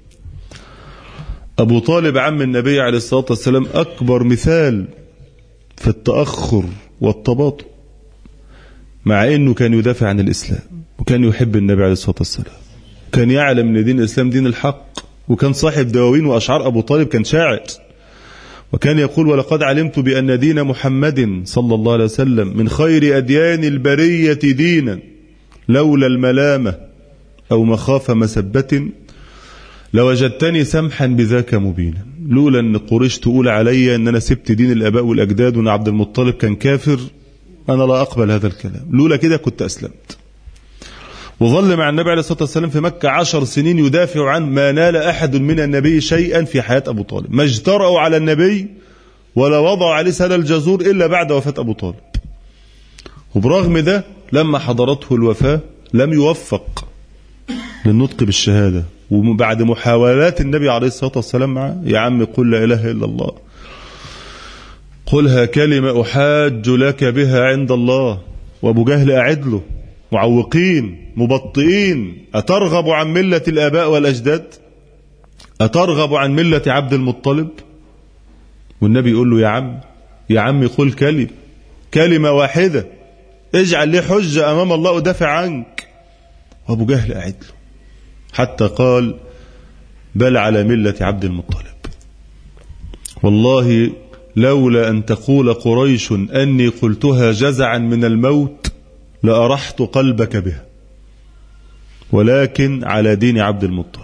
أبو طالب عم النبي عليه الصلاة والسلام أكبر مثال في التأخر والتباطؤ، مع أنه كان يدافع عن الإسلام وكان يحب النبي عليه الصلاة والسلام، كان يعلم أن دين الإسلام دين الحق، وكان صاحب دواوين وأشعار. أبو طالب كان شاعر، وكان يقول ولقد علمت بأن دين محمد صلى الله عليه وسلم من خير أديان البرية دينا لولا الملامة أو مخاف مسبة لوجدتني سمحا بذاك مبينا. لولا أن قريش تقول علي أن أنا سبت دين الآباء والأجداد وأن عبد المطلب كان كافر أنا لا أقبل هذا الكلام، لولا كده كنت أسلمت. وظل مع النبي عليه الصلاة والسلام في مكة عشر سنين يدافع عن ما نال أحد من النبي شيئا في حياة أبو طالب، ما اجترأوا على النبي ولا وضعوا عليه سل الجزور إلا بعد وفاة أبو طالب. وبرغم ده لما حضرته الوفاة لم يوفق للنطق بالشهادة، وبعد محاولات النبي عليه الصلاة والسلام معه يا عم قل لا إله إلا الله، قلها كلمة أحاج لك بها عند الله. وأبو جهل أعد له معوقين مبطئين، أترغب عن ملة الآباء والأجداد؟ أترغب عن ملة عبد المطلب؟ والنبي يقول له يا عم يا عم قل كلمة كلمة واحدة اجعل لي حجة أمام الله ودافع عنك. وأبو جهل أعد له حتى قال بل على ملة عبد المطلب. والله لولا أن تقول قريش أني قلتها جزعا من الموت لأرحت قلبك بها، ولكن على دين عبد المطلب.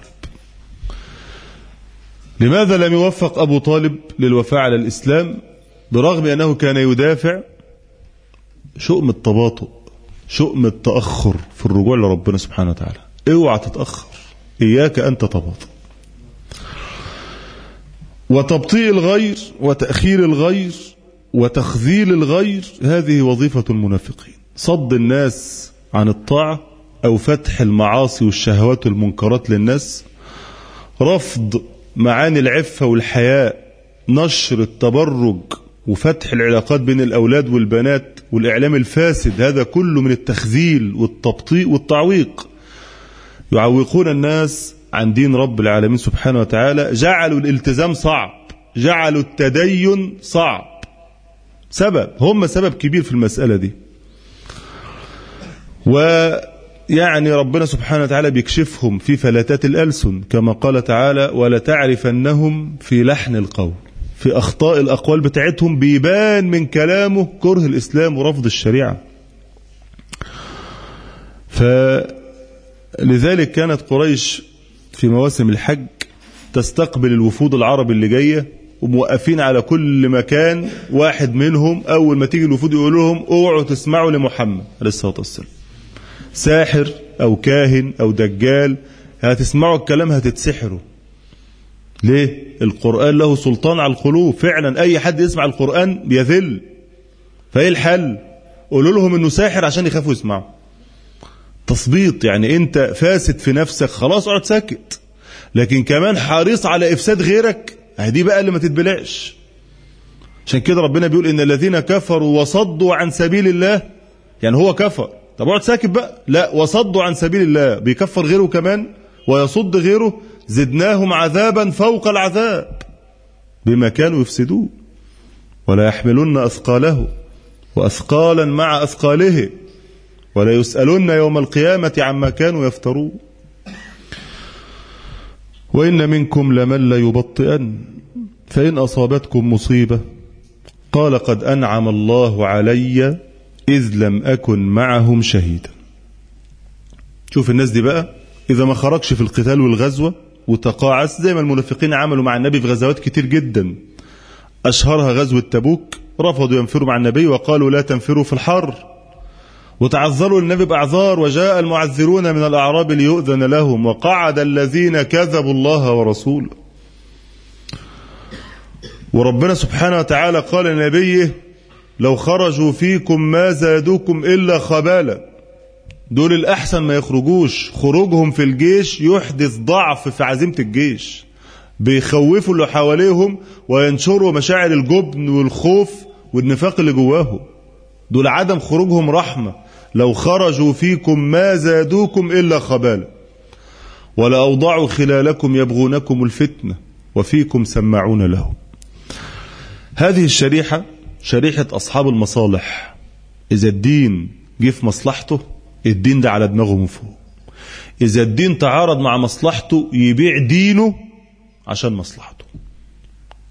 لماذا لم يوفق أبو طالب للوفاء على الإسلام برغم أنه كان يدافع؟ شؤم التباطؤ، شؤم التأخر في الرجوع لربنا سبحانه وتعالى. اوعى تتأخر، إياك أن تتباطأ. وتبطيء الغير وتأخير الغير وتخذيل الغير هذه وظيفة المنافقين. صد الناس عن الطاعة أو فتح المعاصي والشهوات والمنكرات للناس، رفض معاني العفة والحياء، نشر التبرج وفتح العلاقات بين الأولاد والبنات والإعلام الفاسد، هذا كله من التخذيل والتبطيء والتعويق. يعوقون الناس عن دين رب العالمين سبحانه وتعالى، جعلوا الالتزام صعب، جعلوا التدين صعب. سبب هم سبب كبير في المسألة دي. ويعني ربنا سبحانه وتعالى بيكشفهم في فلاتات الألسن كما قال تعالى ولتعرفنهم في لحن القول، في أخطاء الأقوال بتاعتهم بيبان من كلامه كره الإسلام ورفض الشريعة. فلذلك كانت قريش في مواسم الحج تستقبل الوفود العرب اللي جاية وموقفين على كل مكان، واحد منهم أول ما تيجي الوفود يقول لهم اوعوا تسمعوا لمحمد عليه الصلاة والسلام، ساحر أو كاهن أو دجال، هتسمعوا الكلام هتتسحروا. ليه؟ القرآن له سلطان على القلوب، فعلا أي حد يسمع القرآن بيذل. فإيه الحل؟ قولوا لهم إنه ساحر عشان يخافوا يسمعوا. تثبيط، يعني أنت فاسد في نفسك خلاص اقعد ساكت، لكن كمان حريص على إفساد غيرك، دي بقى اللي ما تتبلعش. عشان كده ربنا بيقول إن الذين كفروا وصدوا عن سبيل الله، يعني هو كفر طب اقعد ساكت بقى، لا وصدوا عن سبيل الله بيكفر غيره كمان ويصد غيره، زدناهم عذابا فوق العذاب بما كانوا يفسدون ولا يحملن أثقاله وأثقالا مع أثقاله ولا يسألن يوم القيامة عما كانوا يفترون. وإن منكم لمن لا يبطئن فإن أصابتكم مصيبة قال قد أنعم الله علي إذ لم أكن معهم شهيدا. شوف الناس دي بقى إذا ما خرجش في القتال والغزوة وتقاعس زي ما المنافقين عملوا مع النبي في غزوات كتير جدا، أشهرها غزوة تبوك، رفضوا ينفروا مع النبي وقالوا لا تنفروا في الحر، وتعذروا للنبي بأعذار، وجاء المعذرون من الأعراب ليؤذن لهم، وقعد الذين كذبوا الله ورسوله. وربنا سبحانه وتعالى قال لنبيه لو خرجوا فيكم ما زادوكم إلا خبالا، دول الأحسن ما يخرجوش، خروجهم في الجيش يحدث ضعف في عزيمة الجيش، بيخوفوا اللي حواليهم وينشروا مشاعر الجبن والخوف والنفاق اللي جواهم. دول عدم خروجهم رحمة، لو خرجوا فيكم ما زادوكم إلا خبالا ولا أوضعوا خلالكم يبغونكم الفتنة وفيكم سماعون لهم. هذه الشريحة شريحة أصحاب المصالح، إذا الدين جه في مصلحته الدين ده على دماغه من فوق، إذا الدين تعارض مع مصلحته يبيع دينه عشان مصلحته.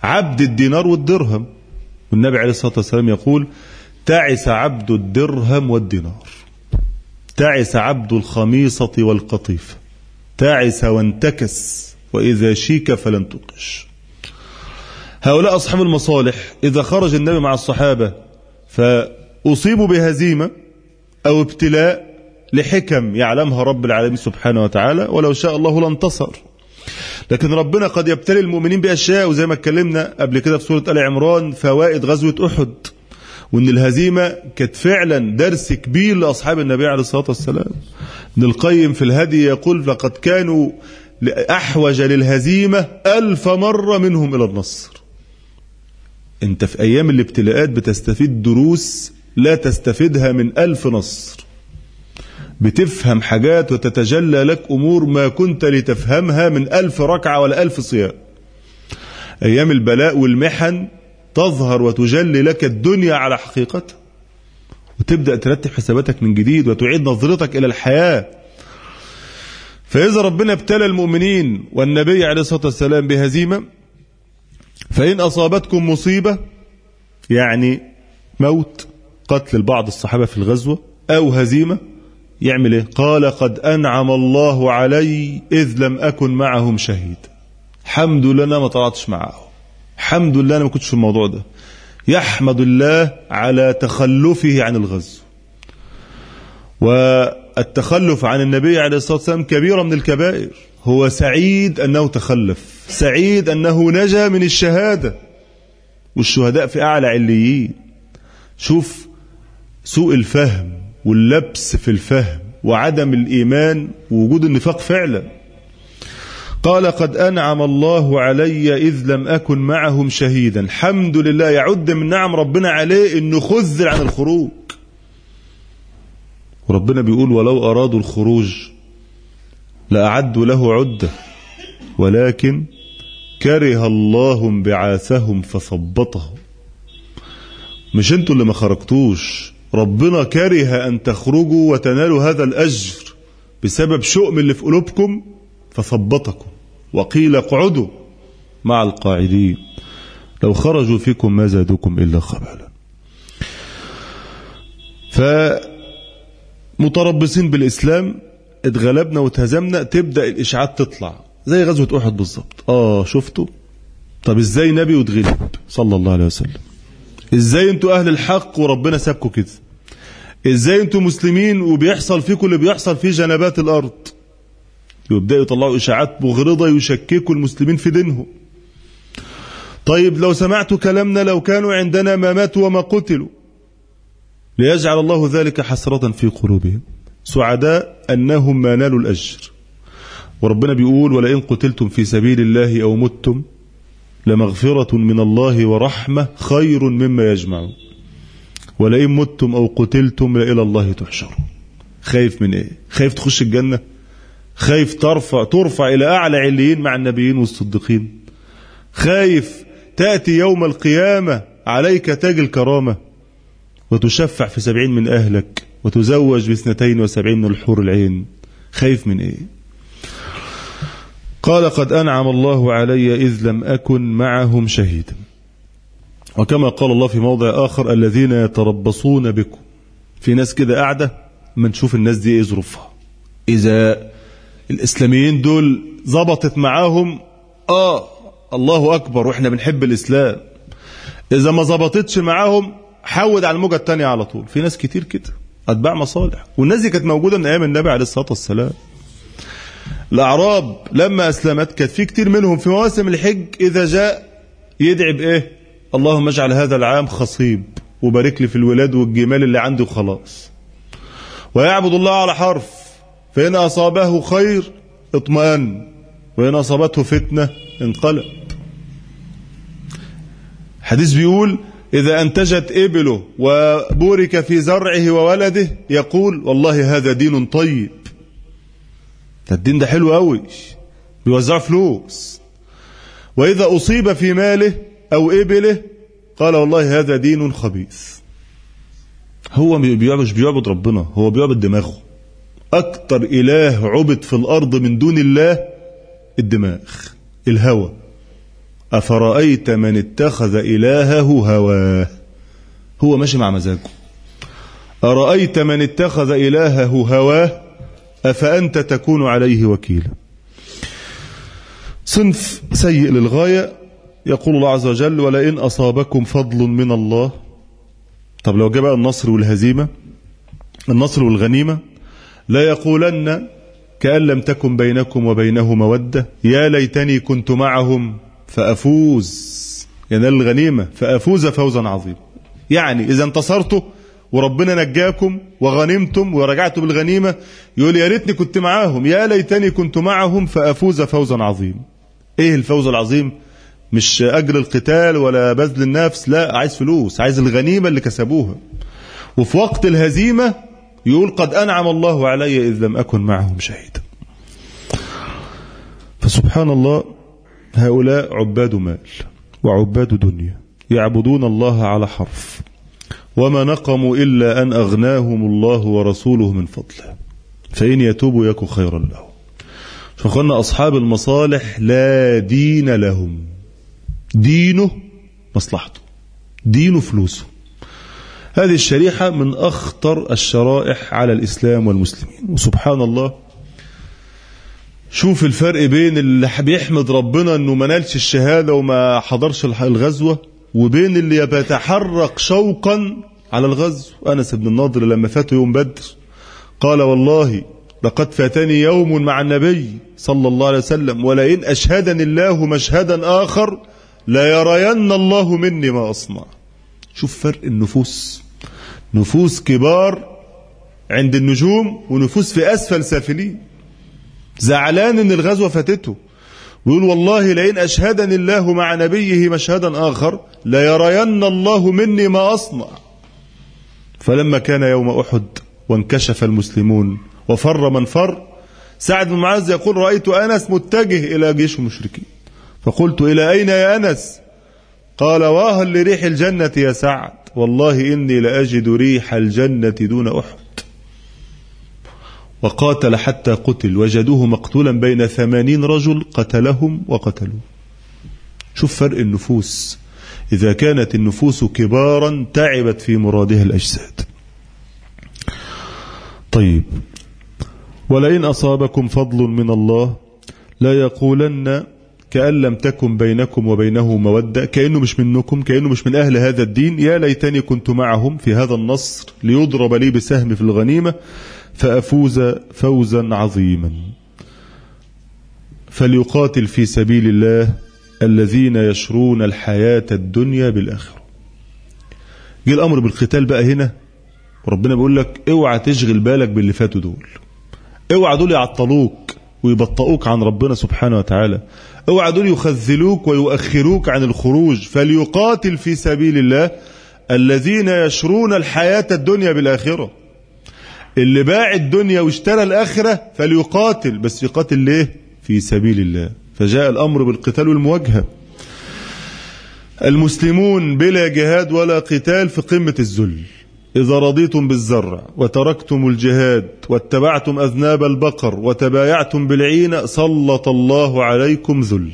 عبد الدينار والدرهم. والنبي عليه الصلاة والسلام يقول تعس عبد الدرهم والدينار، تعس عبد الخميصة والقطيفة، تعس وانتكس وإذا شيك فلن تقش. هؤلاء أصحاب المصالح إذا خرج النبي مع الصحابة فأصيبوا بهزيمة أو ابتلاء لحكم يعلمها رب العالمين سبحانه وتعالى، ولو شاء الله لانتصر. لكن ربنا قد يبتلي المؤمنين بأشياء، وزي ما اتكلمنا قبل كده في سورة آل عمران فوائد غزوة أحد، وإن الهزيمة كانت فعلا درس كبير لأصحاب النبي عليه الصلاة والسلام. ابن القيم في الهدي يقول لقد كانوا أحوج للهزيمة ألف مرة منهم إلى النصر. أنت في أيام الابتلاءات بتستفيد دروس لا تستفيدها من ألف نصر، بتفهم حاجات وتتجلى لك أمور ما كنت لتفهمها من ألف ركعة ولا ألف صيام. أيام البلاء والمحن تظهر وتجلي لك الدنيا على حقيقتها، وتبدأ ترتب حساباتك من جديد وتعيد نظرتك إلى الحياة. فإذا ربنا ابتلى المؤمنين والنبي عليه الصلاة والسلام بهزيمة، فإن أصابتكم مصيبة يعني موت، قتل بعض الصحابة في الغزوة، أو هزيمة، يعمل إيه؟ قال قد أنعم الله علي إذ لم أكن معهم شهيد. الحمد لله أنا ما طلعتش معهم، الحمد لله أنا ما كنتش في الموضوع ده. يحمد الله على تخلفه عن الغزو. والتخلف عن النبي عليه الصلاة والسلام كبيرة من الكبائر. هو سعيد أنه تخلف، سعيد أنه نجا من الشهادة، والشهداء في أعلى عليين. شوف سوء الفهم واللبس في الفهم وعدم الإيمان ووجود النفاق فعلا. قال قد أنعم الله علي إذ لم أكن معهم شهيدا. الحمد لله، يعد من نعم ربنا عليه إنه خذل عن الخروج. وربنا بيقول ولو أرادوا الخروج لأعدوا له عدة ولكن كره الله انبعاثهم فثبطهم. مش انتوا اللي ما خرجتوش، ربنا كره أن تخرجوا وتنالوا هذا الأجر بسبب شؤم اللي في قلوبكم فثبطكم. وقيل اقعدوا مع القاعدين لو خرجوا فيكم ما زادوكم إلا خبالا. فمتربصين بالإسلام، اتغلبنا واتهزمنا، تبدأ الإشاعات تطلع زي غزوة أحد بالظبط. آه شفتوا؟ طب إزاي نبي واتغلب صلى الله عليه وسلم؟ إزاي أنتوا أهل الحق وربنا سابكوا كده؟ إزاي أنتوا مسلمين وبيحصل فيكم اللي بيحصل في جنبات الأرض؟ يبدأوا يطلعوا إشاعات مغرضة يشككوا المسلمين في دينهم. طيب لو سمعتوا كلامنا لو كانوا عندنا ما ماتوا وما قتلوا، ليجعل الله ذلك حسرة في قلوبهم سعداء أنهم ما نالوا الأجر. وربنا بيقول ولئن قتلتم في سبيل الله أو متم لمغفرة من الله ورحمة خير مما يجمعون ولئن متم أو قتلتم لإلى الله تحشرون. خايف من إيه؟ خايف تخش الجنة؟ خايف ترفع ترفع إلى أعلى عليين مع النبيين والصديقين؟ خايف تأتي يوم القيامة عليك تاج الكرامة وتشفع في سبعين من أهلك وتزوج باثنتين وسبعين من الحور العين؟ خايف من إيه؟ قال قد أنعم الله علي إذ لم أكن معهم شهيدا. وكما قال الله في موضع آخر الذين يتربصون بكم. في ناس كده قاعدة ما نشوف الناس دي إيه ظروفها. إذا الإسلاميين دول ظبطت معاهم آه الله أكبر وإحنا بنحب الإسلام. إذا ما ظبطتش معاهم حود على الموجة التانية على طول. في ناس كتير كده أتباع مصالح، والناس دي كانت موجودة من أيام النبي عليه الصلاة والسلام. الأعراب لما أسلمت كانت في كتير منهم في مواسم الحج إذا جاء يدعي بإيه؟ اللهم اجعل هذا العام خصيب وبارك لي في الولاد والجمال اللي عندي وخلاص. ويعبد الله على حرف، فإن أصابه خير اطمأن وإن أصابته فتنة انقلب. حديث بيقول إذا أنتجت إبله وبورك في زرعه وولده يقول والله هذا دين طيب. الدين ده حلو قوي، بيوزع فلوس. وإذا أصيب في ماله أو إبله قال والله هذا دين خبيث. هو مش بيعبد ربنا، هو بيعبد دماغه. أكتر إله عبد في الأرض من دون الله الدماغ، الهوى. أفرأيت من اتخذ إلهه هواه، هو ماشي مع مزاجه. أرأيت من اتخذ إلهه هواه أفأنت تكون عليه وكيلا. صنف سيء للغاية. يقول الله عز وجل ولئن أصابكم فضل من الله. طب لو جاء النصر والهزيمة، النصر والغنيمة، لا يقولن كأن لم تكن بينكم وبينه مودة يا ليتني كنت معهم فأفوز، يعني الغنيمة فأفوز فوزا عظيما. يعني إذا انتصرتوا وربنا نجاكم وغنمتم ورجعتوا بالغنيمة، يقول يا ريتني كنت معاهم، يا ليتني كنت معهم فأفوز فوزا عظيما. ايه الفوز العظيم؟ مش أجر القتال ولا بذل النفس، لا، عايز فلوس، عايز الغنيمة اللي كسبوها. وفي وقت الهزيمة يقول قد أنعم الله علي إذ لم أكن معهم شهيدا. فسبحان الله، هؤلاء عباد مال وعباد دنيا يعبدون الله على حرف، وما نقموا إلا أن أغناهم الله ورسوله من فضله، فإن يتوبوا يكن خيرا لهم. فقلنا أصحاب المصالح لا دين لهم، دينه مصلحته، دينه فلوسه. هذه الشريحة من أخطر الشرائح على الإسلام والمسلمين. وسبحان الله، شوف الفرق بين اللي بيحمد ربنا أنه ما نالش الشهادة وما حضرش الغزوة، وبين اللي بيتحرك شوقا على الغزو. أنس بن النضر لما فاته يوم بدر قال والله لقد فاتني يوم مع النبي صلى الله عليه وسلم ولئن أشهدني الله مشهدا آخر لا يرين الله مني ما أصنع. شوف فرق النفوس، نفوس كبار عند النجوم ونفوس في أسفل سافلين، زعلان ان الغزوة فاتته، ويقول والله لئن أشهدني الله مع نبيه مشهدا آخر لا يرين الله مني ما أصنع. فلما كان يوم أحد وانكشف المسلمون وفر من فر، سعد بن معاذ يقول رأيت أنس متجه إلى جيش المشركين، فقلت إلى أين يا أنس؟ قال واهل لريح الجنة يا سعد، والله إني لأجد ريح الجنة دون أحد. وقاتل حتى قتل، وجدوه مقتولا بين ثمانين رجل قتلهم وقتلوه. شوف فرق النفوس، إذا كانت النفوس كبارا تعبت في مرادها الأجساد. طيب، ولئن أصابكم فضل من الله لا يقولن كأن لم تكن بينكم وبينه مودة، كأنه مش منكم، كأنه مش من أهل هذا الدين. يا ليتني كنت معهم في هذا النصر ليضرب لي بسهم في الغنيمة فأفوز فوزا عظيما. فليقاتل في سبيل الله الذين يشرون الحياة الدنيا بالآخرة. جه الأمر بالقتال بقى هنا، وربنا بيقول لك اوعى تشغل بالك باللي فاتوا دول، اوعى دول يعطلوك ويبطئوك عن ربنا سبحانه وتعالى، اوعى دول يخذلوك ويؤخروك عن الخروج. فليقاتل في سبيل الله الذين يشرون الحياة الدنيا بالآخرة. اللي باع الدنيا واشترى الآخرة فليقاتل، بس يقاتل ليه؟ في سبيل الله. فجاء الأمر بالقتال والمواجهة. المسلمون بلا جهاد ولا قتال في قمة الذل. إذا رضيتم بالزرع وتركتم الجهاد واتبعتم أذناب البقر وتبايعتم بالعين سلط الله عليكم ذل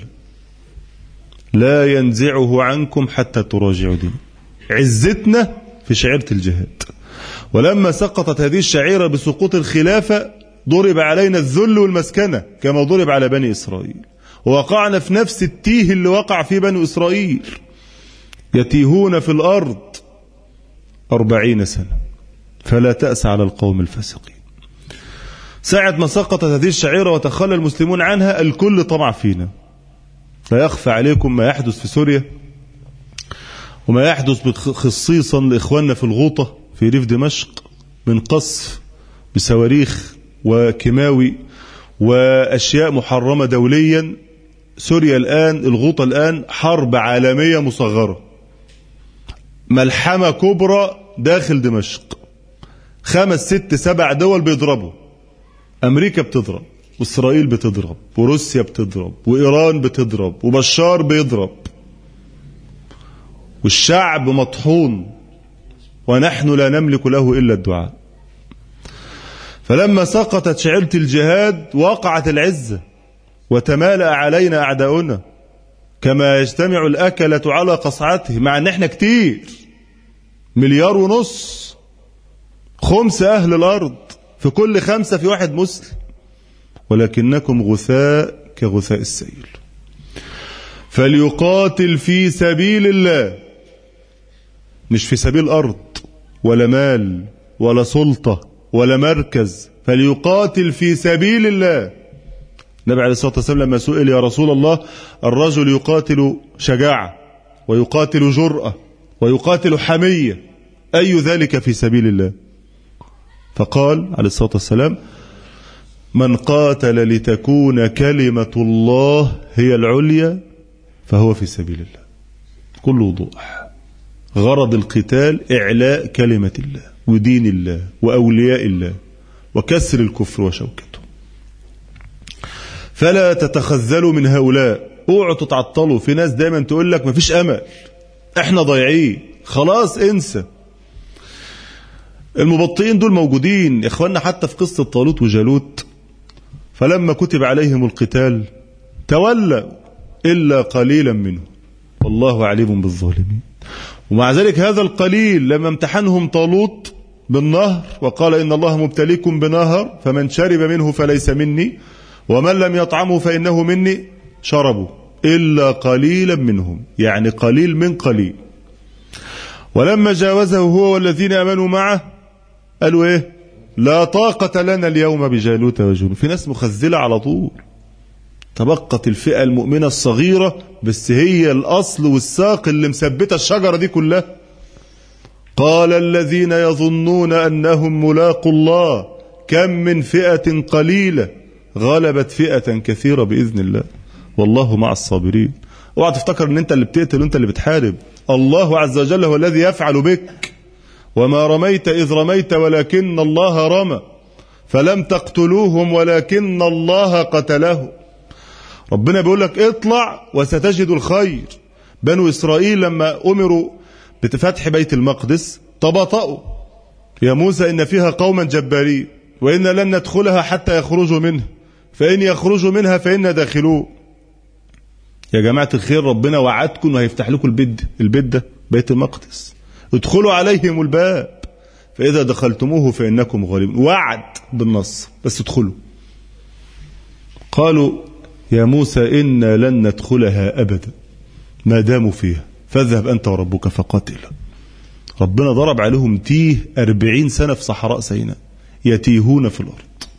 لا ينزعه عنكم حتى تراجعوا دين. عزتنا في شعيرة الجهاد، ولما سقطت هذه الشعيرة بسقوط الخلافة ضرب علينا الذل والمسكنة كما ضرب على بني إسرائيل، ووقعنا في نفس التيه اللي وقع فيه بني إسرائيل، يتيهون في الأرض أربعين سنة. فلا تأس على القوم الفاسقين. ساعة ما سقطت هذه الشعيرة وتخلى المسلمون عنها الكل طمع فينا. لا يخفى عليكم ما يحدث في سوريا وما يحدث خصيصا لإخواننا في الغوطة في ريف دمشق من قصف بصواريخ وكيماوي وأشياء محرمة دوليا. سوريا الآن، الغوطة الآن حرب عالمية مصغرة، ملحمة كبرى داخل دمشق. خمس ست سبع دول بيضربوا، أمريكا بتضرب وإسرائيل بتضرب وروسيا بتضرب وإيران بتضرب وبشار بيضرب، والشعب مطحون، ونحن لا نملك له إلا الدعاء. فلما سقطت شعيرة الجهاد وقعت العزة وتمالأ علينا أعداؤنا. كما يجتمع الأكلة على قصعته، مع ان احنا كتير، مليار ونص، خمس أهل الأرض، في كل خمسة في واحد مسلم، ولكنكم غثاء كغثاء السيل. فليقاتل في سبيل الله، مش في سبيل أرض ولا مال ولا سلطة ولا مركز، فليقاتل في سبيل الله. النبي عليه الصلاة والسلام لما سئل يا رسول الله الرجل يقاتل شجاعة ويقاتل جرأة ويقاتل حمية، أي ذلك في سبيل الله؟ فقال عليه الصلاة والسلام من قاتل لتكون كلمة الله هي العليا فهو في سبيل الله. كل وضوح، غرض القتال إعلاء كلمة الله ودين الله وأولياء الله وكسر الكفر وشوكته. فلا تتخذلوا من هؤلاء، اوعوا تتعطلوا. في ناس دايما تقول لك مفيش أمل، احنا ضايعين، خلاص انسى. المبطئين دول موجودين إخواننا حتى في قصة طالوت وجالوت، فلما كتب عليهم القتال تولوا إلا قليلا منهم والله عليم بالظالمين. ومع ذلك هذا القليل لما امتحنهم طالوت بالنهر وقال إن الله مبتليكم بنهر فمن شرب منه فليس مني ومن لم يطعمه فإنه مني، شربوا إلا قليلا منهم، يعني قليل من قليل. ولما جاوزه هو والذين آمنوا معه قالوا إيه؟ لا طاقة لنا اليوم بجالوت وجنود. في ناس مخزلة على طول. تبقت الفئة المؤمنة الصغيرة بس هي الأصل والساق اللي مثبتة الشجرة دي كلها. قال الذين يظنون أنهم ملاقوا الله كم من فئة قليلة غلبت فئة كثيرة بإذن الله والله مع الصابرين. اوعى تفتكر ان انت اللي بتقتل وانت اللي بتحارب، الله عز وجل هو الذي يفعل بك. وما رميت إذ رميت ولكن الله رمى فلم تقتلوهم ولكن الله قتله. ربنا بيقول لك اطلع وستجد الخير. بنو إسرائيل لما أمروا بفتح بيت المقدس تباطؤوا، يا موسى إن فيها قوما جبارين وإن لن ندخلها حتى يخرجوا منها فإن يخرجوا منها فإن داخلون. يا جماعة الخير ربنا وعدكم وهيفتح لكم البيت البيت ده بيت المقدس، ادخلوا عليهم الباب فإذا دخلتموه فإنكم غالبون. وعد بالنص بس ادخلوا. قالوا يا موسى إنا لن ندخلها أبدا ما داموا فيها فاذهب أنت وربك فقاتلا. ربنا ضرب عليهم تيه أربعين سنة في صحراء سيناء يتيهون في الأرض.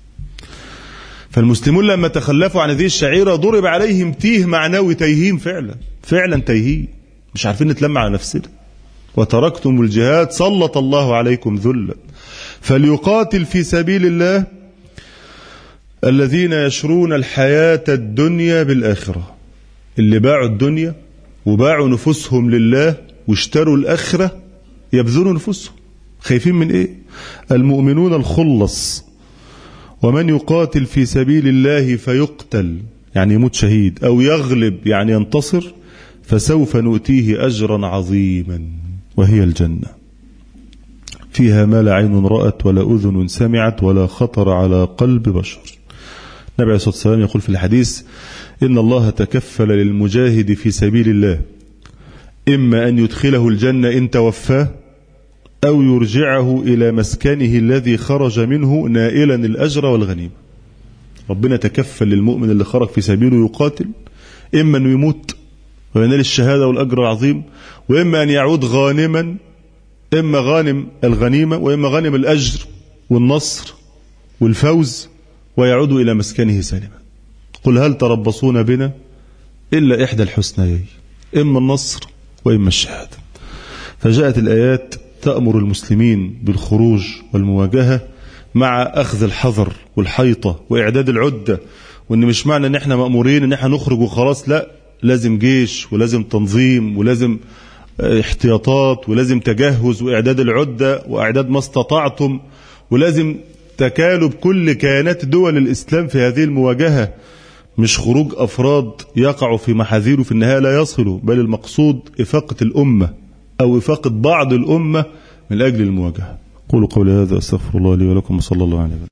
فالمسلمون لما تخلفوا عن هذه الشعيرة ضرب عليهم تيه معنوي، تيهين فعلا فعلا تيهين، مش عارفين نتلم على نفسنا. وتركتم الجهاد سلط الله عليكم ذلا. فليقاتل في سبيل الله الذين يشرون الحياة الدنيا بالآخرة، اللي باعوا الدنيا وباعوا نفوسهم لله واشتروا الآخرة يبذلوا نفوسهم. خايفين من ايه؟ المؤمنون الخلص. ومن يقاتل في سبيل الله فيقتل يعني يموت شهيد أو يغلب يعني ينتصر فسوف نؤتيه أجرا عظيما وهي الجنة فيها ما لا عين رأت ولا أذن سمعت ولا خطر على قلب بشر. النبي عليه الصلاة والسلام يقول في الحديث إن الله تكفل للمجاهد في سبيل الله إما أن يدخله الجنة إن توفاه أو يرجعه إلى مسكنه الذي خرج منه نائلا الأجر والغنيمة. ربنا تكفل للمؤمن اللي خرج في سبيله يقاتل إما أن يموت وينال الشهادة والأجر العظيم، وإما أن يعود غانما، إما غانم الغنيمة وإما غانم الأجر والنصر والفوز ويعود إلى مسكنه سالما. قل هل تربصون بنا إلا إحدى الحسنيين إما النصر وإما الشهادة. فجاءت الآيات تأمر المسلمين بالخروج والمواجهة مع أخذ الحذر والحيطة وإعداد العدة، وإن مش معنى إن إحنا مأمورين إن إحنا نخرج وخلاص، لا، لازم جيش ولازم تنظيم ولازم احتياطات ولازم تجهز وإعداد العدة وإعداد ما استطعتم، ولازم تكالب كل كيانات دول الإسلام في هذه المواجهة، مش خروج أفراد يقعوا في محاذير في النهاية لا يصلوا، بل المقصود إفاقة الأمة أو إفاقة بعض الأمة من أجل المواجهة. قولوا قولي هذا أستغفر الله لي ولكم وصلى الله عليه وسلم.